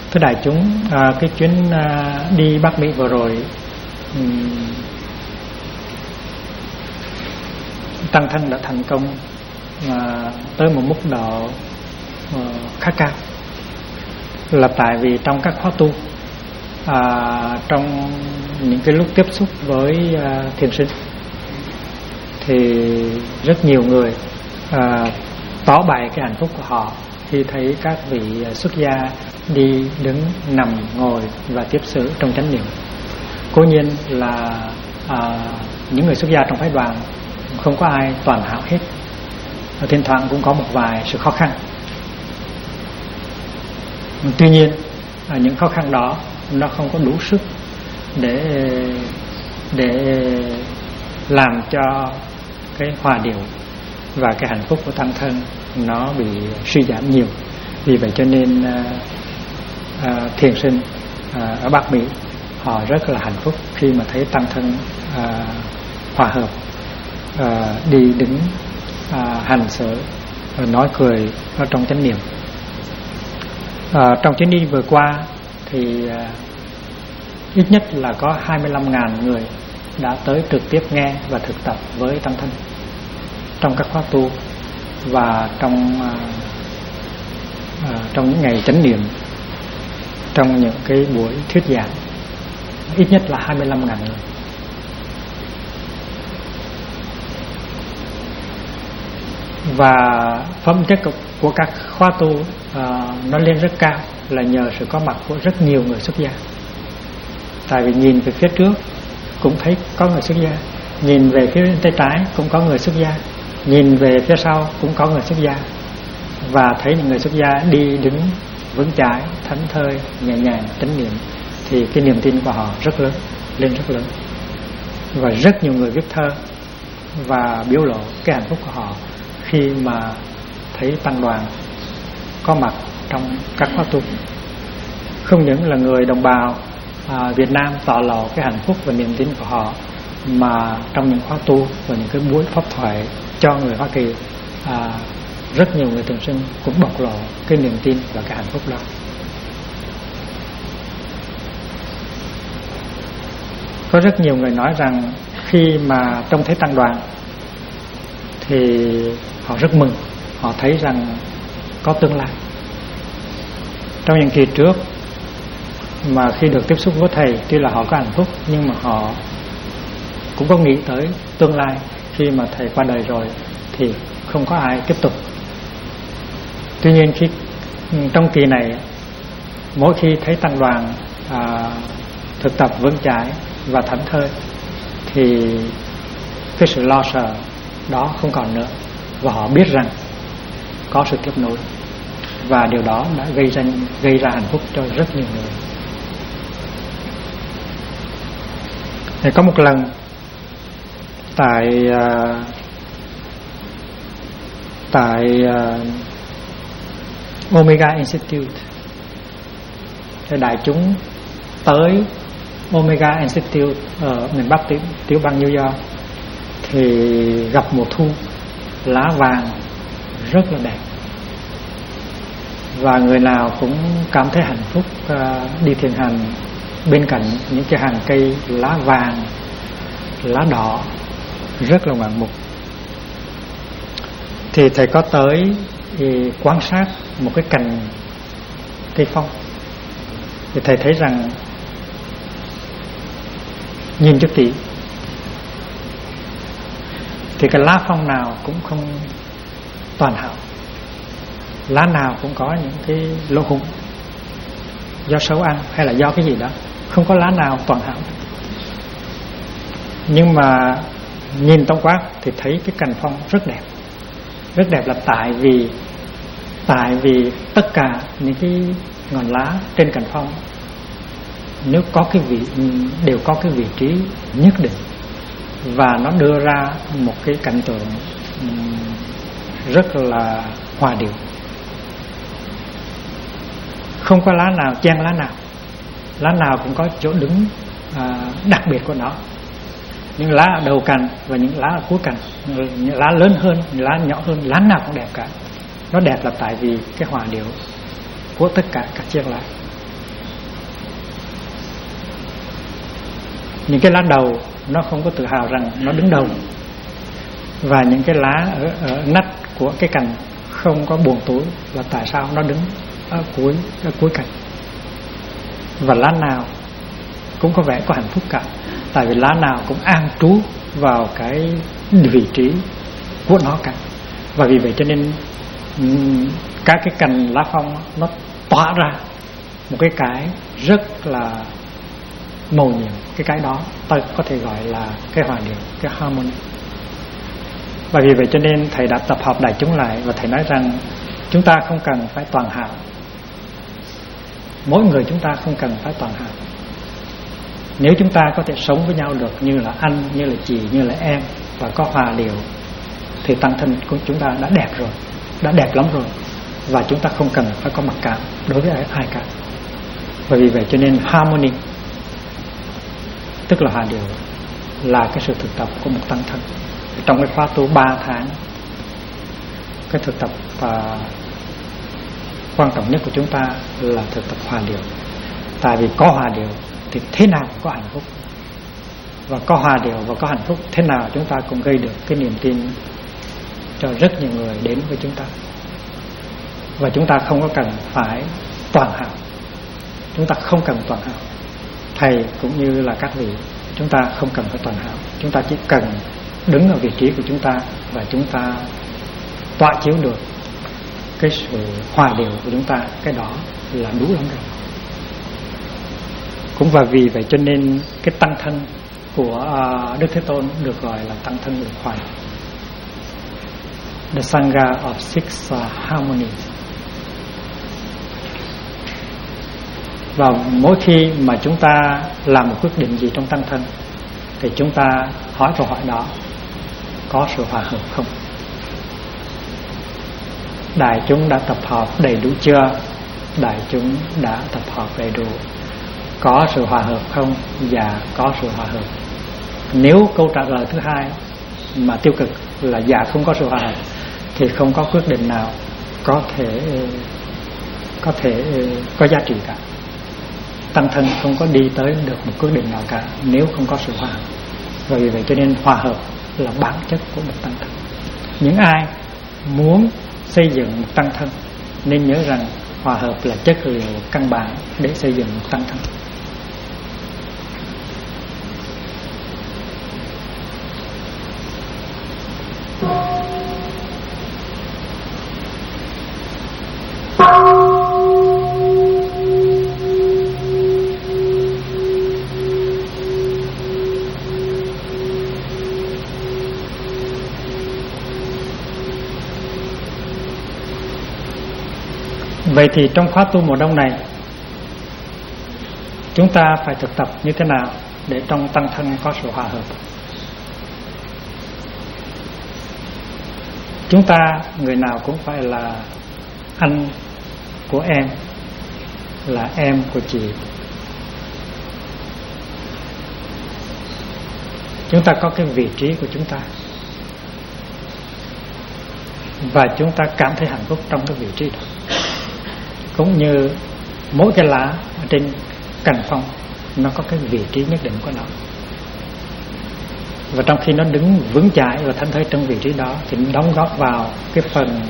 Thưa đại chúng, cái chuyến đi Bắc Mỹ vừa rồi, tăng thân đã thành công tới một mức độ khá cao, là tại vì trong các khóa tu, trong những cái lúc tiếp xúc với thiền sinh thì rất nhiều người tỏ bày cái hạnh phúc của họ khi thấy các vị xuất gia đi, đứng, nằm, ngồi và tiếp xử trong chánh niệm. Cố nhiên là những người xuất gia trong phái đoàn không có ai toàn hảo hết, thỉnh thoảng cũng có một vài sự khó khăn. Tuy nhiên những khó khăn đó nó không có đủ sức để làm cho cái hòa điệu và cái hạnh phúc của tăng thân nó bị suy giảm nhiều. Vì vậy cho nên thiền sinh ở Bắc Mỹ họ rất là hạnh phúc khi mà thấy tăng thân hòa hợp, đi đứng, hành xử, nói cười ở trong chánh niệm. Trong chuyến đi vừa qua thì ít nhất là có 25.000 người đã tới trực tiếp nghe và thực tập với tăng thân trong các khóa tu và trong những ngày chánh niệm, trong những cái buổi thuyết giảng, ít nhất là 25.000 người. Và phẩm chất của các khóa tu nó lên rất cao là nhờ sự có mặt của rất nhiều người xuất gia. Tại vì nhìn về phía trước cũng thấy có người xuất gia, nhìn về phía tay trái cũng có người xuất gia, nhìn về phía sau cũng có người xuất gia, và thấy những người xuất gia đi đứng vững chãi, thảnh thơi, nhẹ nhàng, chánh niệm, thì cái niềm tin của họ rất lớn, lên rất lớn. Và rất nhiều người viết thơ và biểu lộ cái hạnh phúc của họ khi mà thấy tăng đoàn có mặt trong các khóa tu. Không những là người đồng bào Việt Nam tỏ lộ cái hạnh phúc và niềm tin của họ, mà trong những khóa tu và những cái buổi pháp thoại cho người Hoa Kỳ, rất nhiều người thiền sinh cũng bộc lộ cái niềm tin và cái hạnh phúc đó. Có rất nhiều người nói rằng khi mà trông thấy tăng đoàn thì họ rất mừng, họ thấy rằng có tương lai. Trong những kỳ trước mà khi được tiếp xúc với thầy, tuy là họ có hạnh phúc nhưng mà họ cũng có nghĩ tới tương lai, khi mà thầy qua đời rồi thì không có ai tiếp tục. Tuy nhiên khi trong kỳ này, mỗi khi thấy tăng đoàn thực tập vững chãi và thảnh thơi thì cái sự lo sợ đó không còn nữa, và họ biết rằng có sự tiếp nối, và điều đó đã gây ra hạnh phúc cho rất nhiều người. Thì có một lần tại Omega Institute, thì đại chúng tới Omega Institute ở miền Bắc tiểu bang New York thì gặp mùa thu, lá vàng rất là đẹp, và người nào cũng cảm thấy hạnh phúc đi thiền hành bên cạnh những cái hàng cây lá vàng, lá đỏ rất là ngoạn mục. Thì thầy có tới thì quan sát một cái cành cây phong, thì thầy thấy rằng nhìn cho kỹ thì cái lá phong nào cũng không toàn hảo, lá nào cũng có những cái lỗ hổng do sâu ăn hay là do cái gì đó, không có lá nào toàn hảo. Nhưng mà nhìn tổng quát thì thấy cái cành phong rất đẹp. Rất đẹp là tại vì tất cả những cái ngọn lá trên cành phong nếu có đều có cái vị trí nhất định, và nó đưa ra một cái cảnh tượng rất là hòa điệu. Không có lá nào chen lá nào cũng có chỗ đứng đặc biệt của nó. Những lá ở đầu cành và những lá ở cuối cành, những lá lớn hơn, những lá nhỏ hơn, lá nào cũng đẹp cả. Nó đẹp là tại vì cái hòa điệu của tất cả các chiếc lá. Những cái lá đầu nó không có tự hào rằng nó đứng đầu, và những cái lá ở nách của cái cành không có buồn tủi là tại sao nó đứng ở cuối cành. Và lá nào cũng có vẻ có hạnh phúc cả, tại vì lá nào cũng an trú vào cái vị trí của nó cả. Và vì vậy cho nên các cái cành lá phong nó tỏa ra một cái rất là mầu nhiệm. Cái đó ta có thể gọi là cái hòa điệu, cái harmony. Và vì vậy cho nên thầy đã tập hợp đại chúng lại, và thầy nói rằng chúng ta không cần phải toàn hảo. Mỗi người chúng ta không cần phải toàn hảo. Nếu chúng ta có thể sống với nhau được như là anh, như là chị, như là em, và có hòa điệu, thì tăng thân của chúng ta đã đẹp rồi, đã đẹp lắm rồi. Và chúng ta không cần phải có mặc cảm đối với ai cả. Và vì vậy cho nên harmony, tức là hòa điệu, là cái sự thực tập của một tăng thân. Trong cái khóa tu 3 tháng, cái thực tập quan trọng nhất của chúng ta là thực tập hòa điệu. Tại vì có hòa điệu thì thế nào cũng có hạnh phúc, và có hòa điệu và có hạnh phúc thế nào chúng ta cũng gây được cái niềm tin cho rất nhiều người đến với chúng ta. Và chúng ta không có cần phải toàn hảo. Chúng ta không cần toàn hảo. Thầy cũng như là các vị, chúng ta không cần phải toàn hảo. Chúng ta chỉ cần đứng ở vị trí của chúng ta, và chúng ta tỏa chiếu được cái sự hòa điệu của chúng ta. Cái đó là đủ lắm rồi. Cũng và vì vậy cho nên cái tăng thân của Đức Thế Tôn được gọi là tăng thân lục hoài, The Sangha of Six Harmonies. Và mỗi khi mà chúng ta làm một quyết định gì trong tăng thân, thì chúng ta hỏi câu hỏi đó: có sự hòa hợp không? Đại chúng đã tập hợp đầy đủ chưa? Đại chúng đã tập hợp đầy đủ. Có sự hòa hợp không? Dạ, có sự hòa hợp. Nếu câu trả lời thứ hai mà tiêu cực là dạ không có sự hòa hợp, thì không có quyết định nào có thể có giá trị cả. Tăng thân không có đi tới được một quyết định nào cả nếu không có sự hòa hợp. Và vì vậy cho nên hòa hợp là bản chất của một tăng thân. Những ai muốn xây dựng một tăng thân nên nhớ rằng hòa hợp là chất liệu căn bản để xây dựng một tăng thân. Vậy thì trong khóa tu mùa đông này, chúng ta phải thực tập như thế nào để trong tăng thân có sự hòa hợp? Chúng ta người nào cũng phải là anh của em, là em của chị. Chúng ta có cái vị trí của chúng ta, và chúng ta cảm thấy hạnh phúc trong cái vị trí đó. Cũng như mỗi cái lá ở trên cành phong, nó có cái vị trí nhất định của nó. Và trong khi nó đứng vững chãi và thanh thơi trong vị trí đó, thì nó đóng góp vào cái phần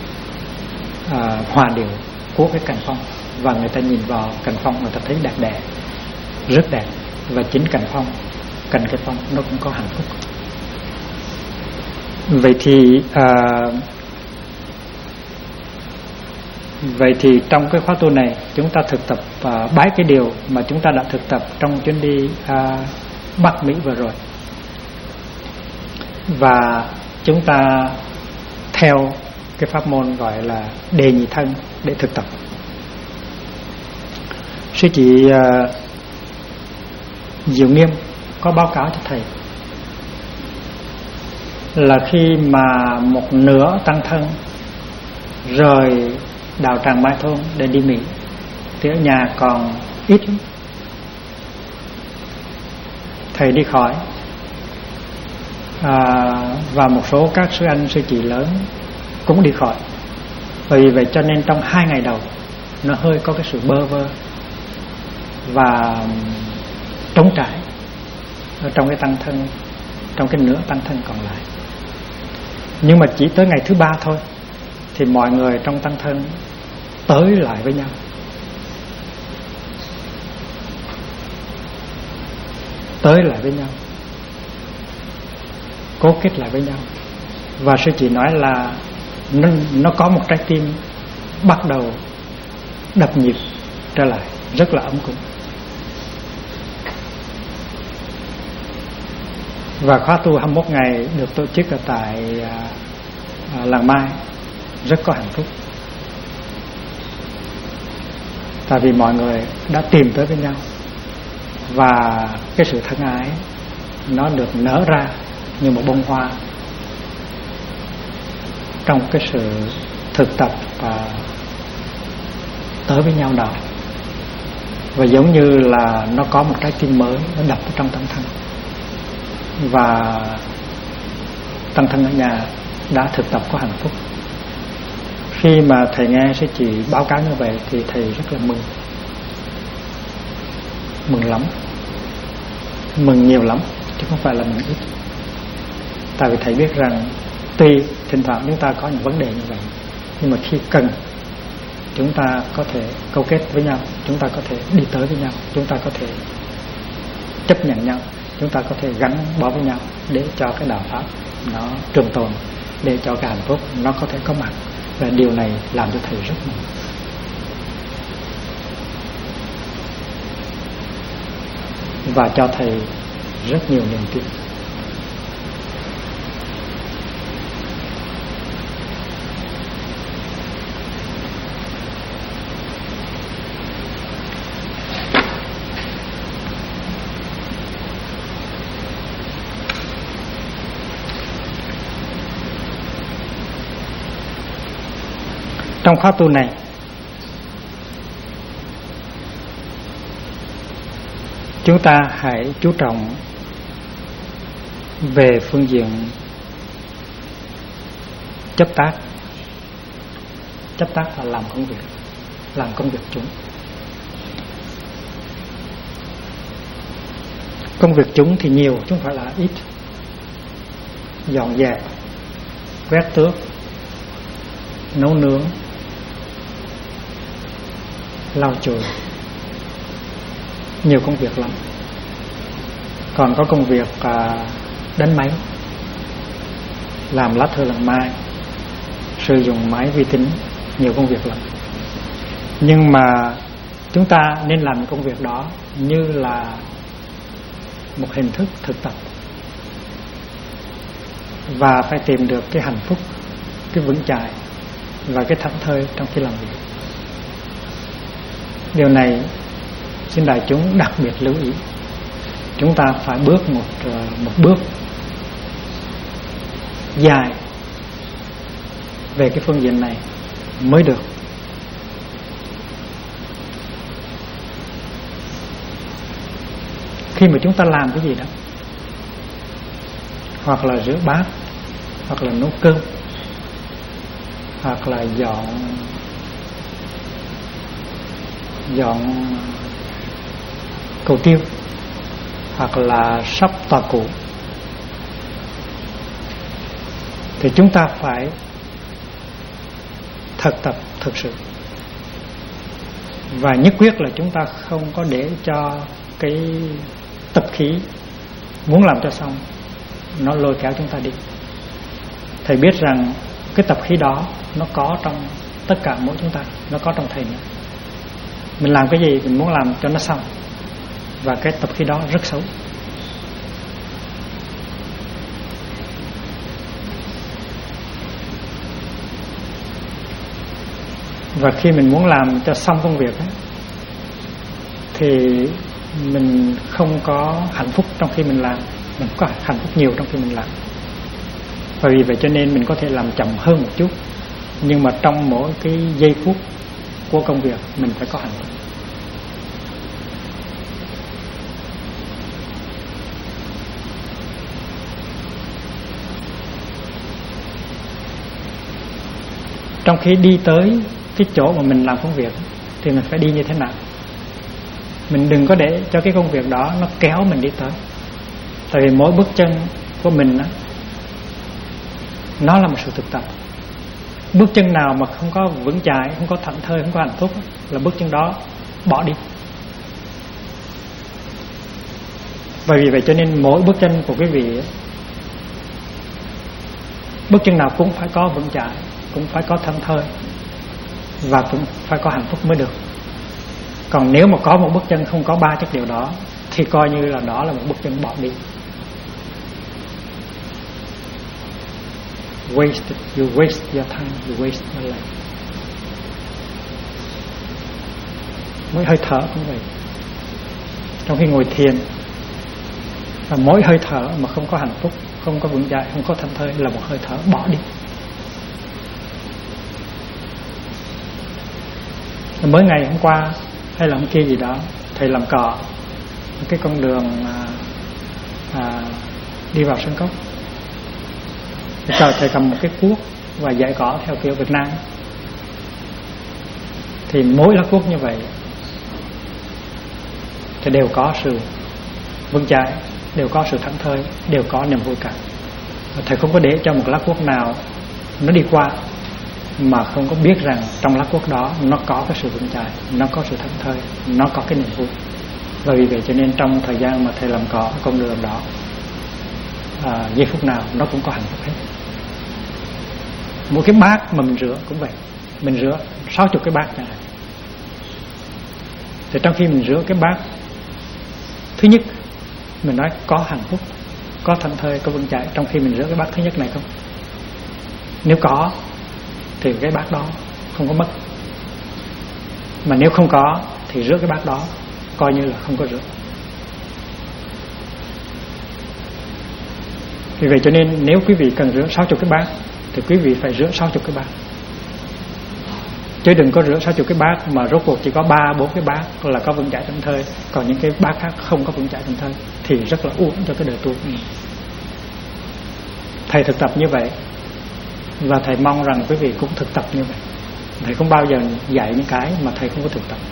hòa điệu của cái cành phong. Và người ta nhìn vào cành phong, người ta thấy đẹp đẽ, rất đẹp. Và chính cành phong, cành cây phong nó cũng có hạnh phúc. Vậy thì trong cái khóa tu này, chúng ta thực tập 7 cái điều mà chúng ta đã thực tập trong chuyến đi Bắc Mỹ vừa rồi. Và chúng ta theo cái pháp môn gọi là đề nhị thân để thực tập. Sư chị Diệu Nghiêm có báo cáo cho thầy là khi mà một nửa tăng thân rời đạo tràng Mai Thôn để đi Mỹ, thì ở nhà còn ít lắm. Thầy đi khỏi, và một số các sư anh sư chị lớn cũng đi khỏi. Vì vậy cho nên trong 2 ngày đầu nó hơi có cái sự bơ vơ và trống trải. ở trong cái tăng thân, trong cái nửa tăng thân còn lại. Nhưng mà chỉ tới ngày thứ 3 thôi thì mọi người trong tăng thân tới lại với nhau, tới lại với nhau, cố kết lại với nhau. Và sư chỉ nói là nó có một trái tim bắt đầu đập nhịp trở lại, rất là ấm cúng. Và khóa tu 21 ngày được tổ chức ở tại làng Mai rất có hạnh phúc, tại vì mọi người đã tìm tới với nhau và cái sự thân ái nó được nở ra như một bông hoa trong cái sự thực tập và tới với nhau đó. Và giống như là nó có một trái tim mới nó đập ở trong tăng thân, và tăng thân ở nhà đã thực tập có hạnh phúc. Khi mà thầy nghe sư chị báo cáo như vậy thì thầy rất là mừng, mừng lắm, mừng nhiều lắm chứ không phải là mừng ít. Tại vì thầy biết rằng tuy thỉnh thoảng chúng ta có những vấn đề như vậy, nhưng mà khi cần chúng ta có thể câu kết với nhau, chúng ta có thể đi tới với nhau, chúng ta có thể chấp nhận nhau, chúng ta có thể gắn bó với nhau để cho cái đạo pháp nó trường tồn, để cho cái hạnh phúc nó có thể có mặt. Và điều này làm cho thầy rất mừng. Và cho thầy rất nhiều niềm tin. Trong khóa tu này, chúng ta hãy chú trọng về phương diện chấp tác. Chấp tác là làm công việc chúng. Công việc chúng thì nhiều chứ không phải là ít. Dọn dẹp, quét tước, nấu nướng, lau chùi, nhiều công việc lắm. Còn có công việc đánh máy, làm lá thư làng Mai, sử dụng máy vi tính, nhiều công việc lắm. Nhưng mà chúng ta nên làm công việc đó như là một hình thức thực tập, và phải tìm được cái hạnh phúc, cái vững chãi và cái thảnh thơi trong khi làm việc. Điều này xin đại chúng đặc biệt lưu ý. Chúng ta phải bước một bước dài về cái phương diện này mới được. Khi mà chúng ta làm cái gì đó, hoặc là rửa bát, hoặc là nấu cơm, hoặc là dọn cầu tiêu, hoặc là sắp tòa cụ, thì chúng ta phải thực tập thực sự. Và nhất quyết là chúng ta không có để cho cái tập khí muốn làm cho xong nó lôi kéo chúng ta đi. Thầy biết rằng cái tập khí đó nó có trong tất cả mỗi chúng ta, nó có trong thầy nữa. Mình làm cái gì mình muốn làm cho nó xong, và cái tập khí đó rất xấu. Và khi mình muốn làm cho xong công việc ấy, thì mình không có hạnh phúc trong khi mình làm, mình có hạnh phúc nhiều trong khi mình làm. Và vì vậy cho nên mình có thể làm chậm hơn một chút, nhưng mà trong mỗi cái giây phút của công việc mình phải có hạnh phúc. Trong khi đi tới cái chỗ mà mình làm công việc thì mình phải đi như thế nào? Mình đừng có để cho cái công việc đó nó kéo mình đi tới. Tại vì mỗi bước chân của mình đó, nó là một sự thực tập. Bước chân nào mà không có vững chãi, không có thảnh thơi, không có hạnh phúc là bước chân đó bỏ đi. Bởi vì vậy cho nên mỗi bước chân của quý vị, bước chân nào cũng phải có vững chãi, cũng phải có thảnh thơi, và cũng phải có hạnh phúc mới được. Còn nếu mà có một bước chân không có ba chất điều đó thì coi như là đó là một bước chân bỏ đi. You waste your time, you waste your life. Mỗi hơi thở cũng vậy. Trong khi ngồi thiền, và mỗi hơi thở mà không có hạnh phúc, không có vững chãi, không có thảnh thơi là một hơi thở bỏ đi. Mới ngày hôm qua hay là hôm kia gì đó, thầy làm cọ cái con đường đi vào sân cốc. Thầy cầm một cái cuốc và dạy cỏ theo kiểu Việt Nam. Thì mỗi lá cuốc như vậy thì đều có sự vững chãi, đều có sự thảnh thơi, đều có niềm vui cả. Thầy không có để cho một lá cuốc nào nó đi qua mà không có biết rằng trong lá cuốc đó nó có cái sự vững chãi, nó có sự thảnh thơi, nó có cái niềm vui. Và vì vậy cho nên trong thời gian mà thầy làm cỏ con đường đó, giây phút nào nó cũng có hạnh phúc hết. Mỗi cái bát mà mình rửa cũng vậy. Mình rửa 60 cái bát chẳng hạn. Thì trong khi mình rửa cái bát, thứ nhất mình nói có hạnh phúc, có thảnh thơi, có vững chãi trong khi mình rửa cái bát thứ nhất này không? Nếu có thì cái bát đó không có mất. Mà nếu không có thì rửa cái bát đó coi như là không có rửa. Vì vậy cho nên nếu quý vị cần rửa 60 cái bát thì quý vị phải rửa 60 cái bát. Chứ đừng có rửa 60 cái bát mà rốt cuộc chỉ có 3-4 cái bát là có vững chãi thảnh thơi, còn những cái bát khác không có vững chãi thảnh thơi thì rất là uổng cho cái đời tu. Thầy thực tập như vậy, và thầy mong rằng quý vị cũng thực tập như vậy. Thầy không bao giờ dạy những cái mà thầy không có thực tập.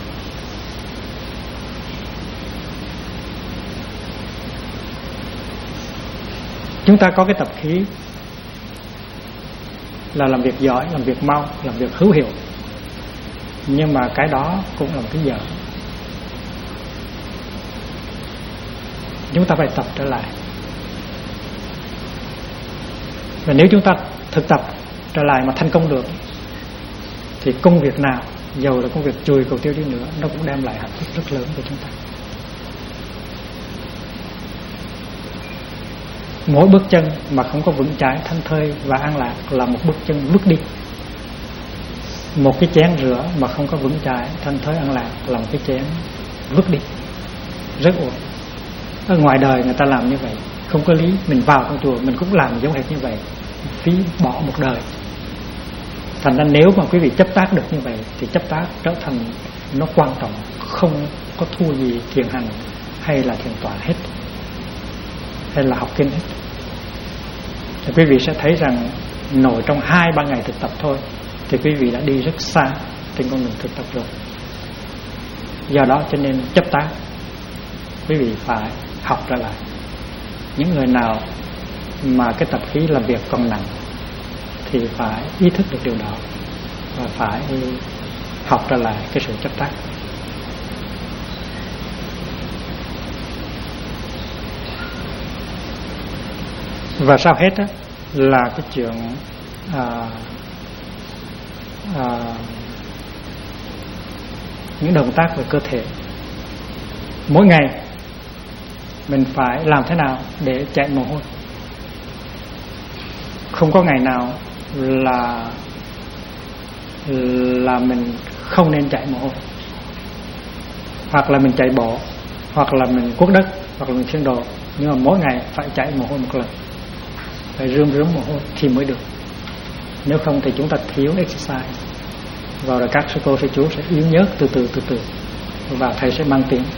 Chúng ta có cái tập khí là làm việc giỏi, làm việc mau, làm việc hữu hiệu. Nhưng mà cái đó cũng là một cái dở. Chúng ta phải tập trở lại. Và nếu chúng ta thực tập trở lại mà thành công được thì công việc nào, dầu là công việc chùi cầu tiêu đi nữa, nó cũng đem lại hạnh phúc rất lớn cho chúng ta. Mỗi bước chân mà không có vững chãi, thảnh thơi và an lạc là một bước chân vứt đi. Một cái chén rửa mà không có vững chãi, thảnh thơi, an lạc là một cái chén vứt đi, rất uổng. Ở ngoài đời người ta làm như vậy không có lý. Mình vào trong chùa mình cũng làm giống hệt như vậy, phí bỏ một đời. Thành ra nếu mà quý vị chấp tác được như vậy thì chấp tác trở thành nó quan trọng, không có thua gì thiền hành hay là thiền tọa hết, hay là học kinh hết. Thì quý vị sẽ thấy rằng nội trong 2-3 ngày thực tập thôi thì quý vị đã đi rất xa trên con đường thực tập rồi. Do đó cho nên chấp tác, quý vị phải học trở lại. Những người nào mà cái tập khí làm việc còn nặng thì phải ý thức được điều đó và phải học trở lại cái sự chấp tác. Và sau hết á, là cái chuyện những động tác về cơ thể. Mỗi ngày mình phải làm thế nào để chạy mồ hôi. Không có ngày nào là mình không nên chạy mồ hôi. Hoặc là mình chạy bộ, hoặc là mình cuốc đất, hoặc là mình khiêng đồ. Nhưng mà mỗi ngày phải chạy mồ hôi một lần, phải rơm mồ hôi thì mới được. Nếu không thì chúng ta thiếu exercise. Và rồi các sư cô sư chú sẽ yếu nhớt từ từ và thầy sẽ mang tiếng.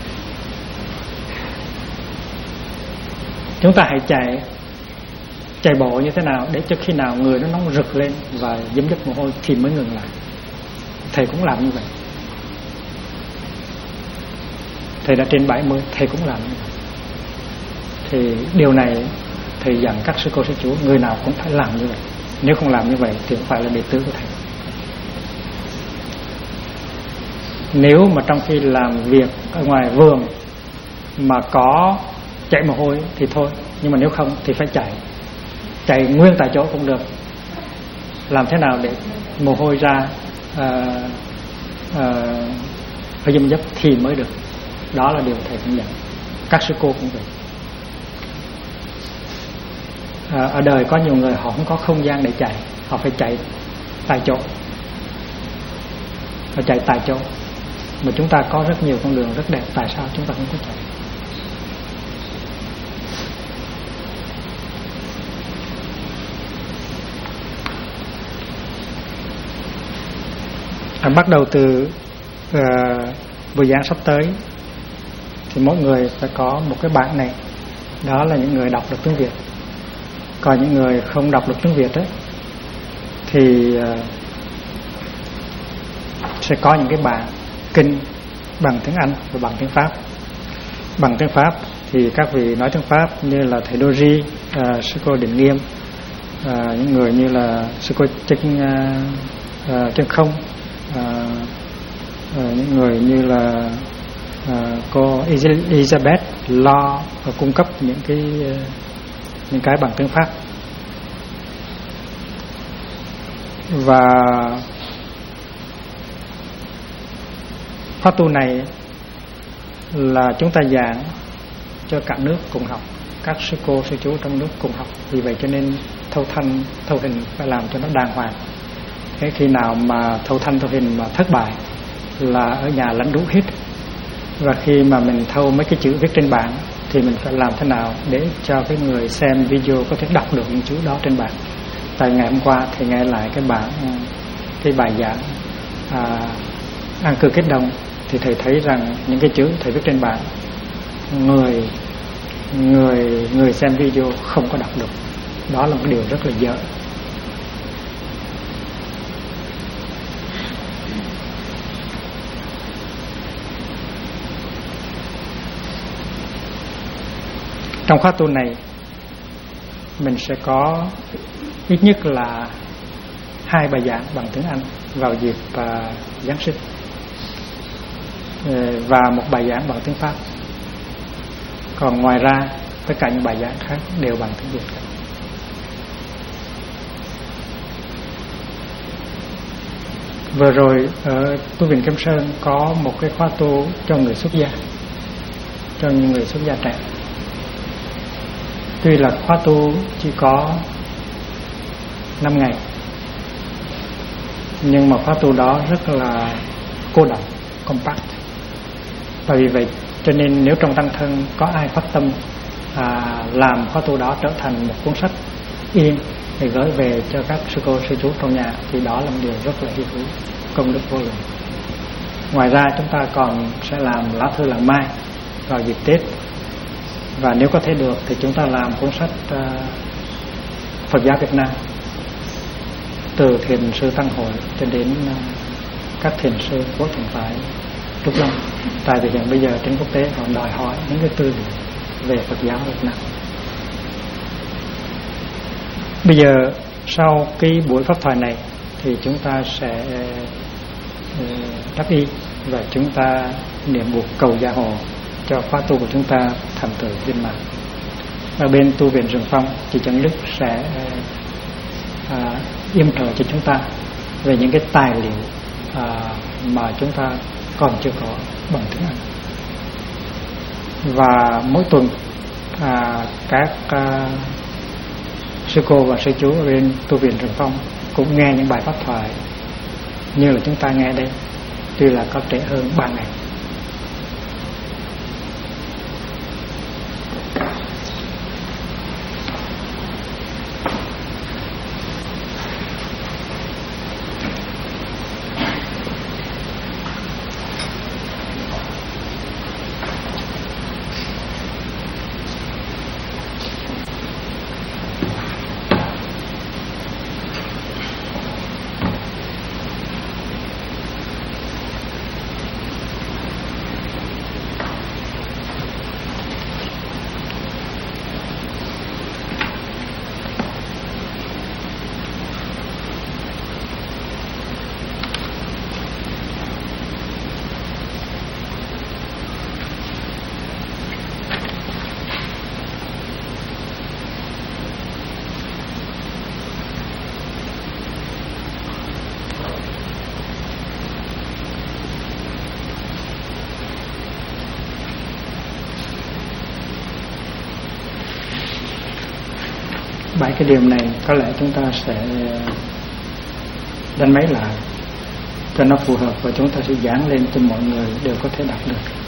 Chúng ta hãy chạy bộ như thế nào để cho khi nào người nó nóng rực lên và dấm dứt mồ hôi thì mới ngừng lại. Thầy cũng làm như vậy. Thầy đã trên 70, thầy cũng làm như vậy. thì điều này thầy dặn các sư cô sư chú người nào cũng phải làm như vậy. Nếu không làm như vậy thì không phải là đệ tử của thầy. Nếu mà trong khi làm việc ở ngoài vườn mà có chảy mồ hôi thì thôi, nhưng mà nếu không thì phải chạy nguyên tại chỗ cũng được. Làm thế nào để mồ hôi ra ở dâm dấp thì mới được. Đó là điều thầy cũng dặn. Các sư cô cũng vậy. Ở đời có nhiều người họ không có không gian để chạy, họ phải chạy tại chỗ. Họ chạy tại chỗ. Mà chúng ta có rất nhiều con đường rất đẹp, tại sao chúng ta không có chạy? Bắt đầu từ buổi giảng sắp tới thì mỗi người phải có một cái bảng này. Đó là những người đọc được tiếng Việt. Còn những người không đọc được tiếng Việt ấy, thì sẽ có những cái bảng kinh bằng tiếng Anh và bằng tiếng Pháp. Bằng tiếng Pháp thì các vị nói tiếng Pháp như là thầy Doji, sư cô Định Nghiêm, những người như là sư cô Chân Không, những người như là cô Elizabeth Lo cung cấp những cái bằng tiếng Pháp. Và khóa tu này là chúng ta giảng cho cả nước cùng học, các sư cô sư chú trong nước cùng học. Vì vậy cho nên thâu thanh thâu hình phải làm cho nó đàng hoàng. Cái khi nào mà thâu thanh thâu hình mà thất bại là ở nhà lãnh đủ hết. Và khi mà mình thâu mấy cái chữ viết trên bảng thì mình phải làm thế nào để cho cái người xem video có thể đọc được những chữ đó trên bảng. Tại ngày hôm qua thầy nghe lại cái bài giảng An cư kết đồng, thì thầy thấy rằng những cái chữ thầy viết trên bảng người xem video không có đọc được. Đó là một điều rất là dở. Trong khóa tu này mình sẽ có ít nhất là 2 bài giảng bằng tiếng Anh vào dịp Giáng sinh, và một bài giảng bằng tiếng Pháp. Còn ngoài ra tất cả những bài giảng khác đều bằng tiếng Việt. Vừa rồi ở tu viện Kim Sơn có một cái khóa tu cho người xuất gia, cho những người xuất gia trẻ. Tuy là khóa tu chỉ có 5 ngày, nhưng mà khóa tu đó rất là cô đọng, compact. Và vì vậy cho nên nếu trong tăng thân có ai phát tâm làm khóa tu đó trở thành một cuốn sách in để gửi về cho các sư cô sư chú trong nhà, thì đó là một điều rất là hy hữu, công đức vô lượng. Ngoài ra chúng ta còn sẽ làm lá thư làng mai vào dịp Tết. Và nếu có thể được thì chúng ta làm cuốn sách Phật giáo Việt Nam, từ thiền sư Tăng Hội cho đến các thiền sư của thiền phái Trúc Lâm. Tại vì hiện bây giờ trên quốc tế họ đòi hỏi những cái tư liệu về Phật giáo Việt Nam. Bây giờ sau cái buổi pháp thoại này thì chúng ta sẽ đáp y và chúng ta niệm buộc cầu gia hộ cho khóa tu của chúng ta thành tựu viên mãn. Ở bên tu viện Rừng Phong thì Trần Đức sẽ yểm trợ cho chúng ta về những cái tài liệu mà chúng ta còn chưa có bằng tiếng Anh. Và mỗi tuần các sư cô và sư chú ở bên tu viện Rừng Phong cũng nghe những bài pháp thoại như là chúng ta nghe đây, tuy là có trễ hơn 3 ngày. 7 cái điều này có lẽ chúng ta sẽ đánh máy lại cho nó phù hợp, và chúng ta sẽ giảng lên cho mọi người đều có thể đọc được.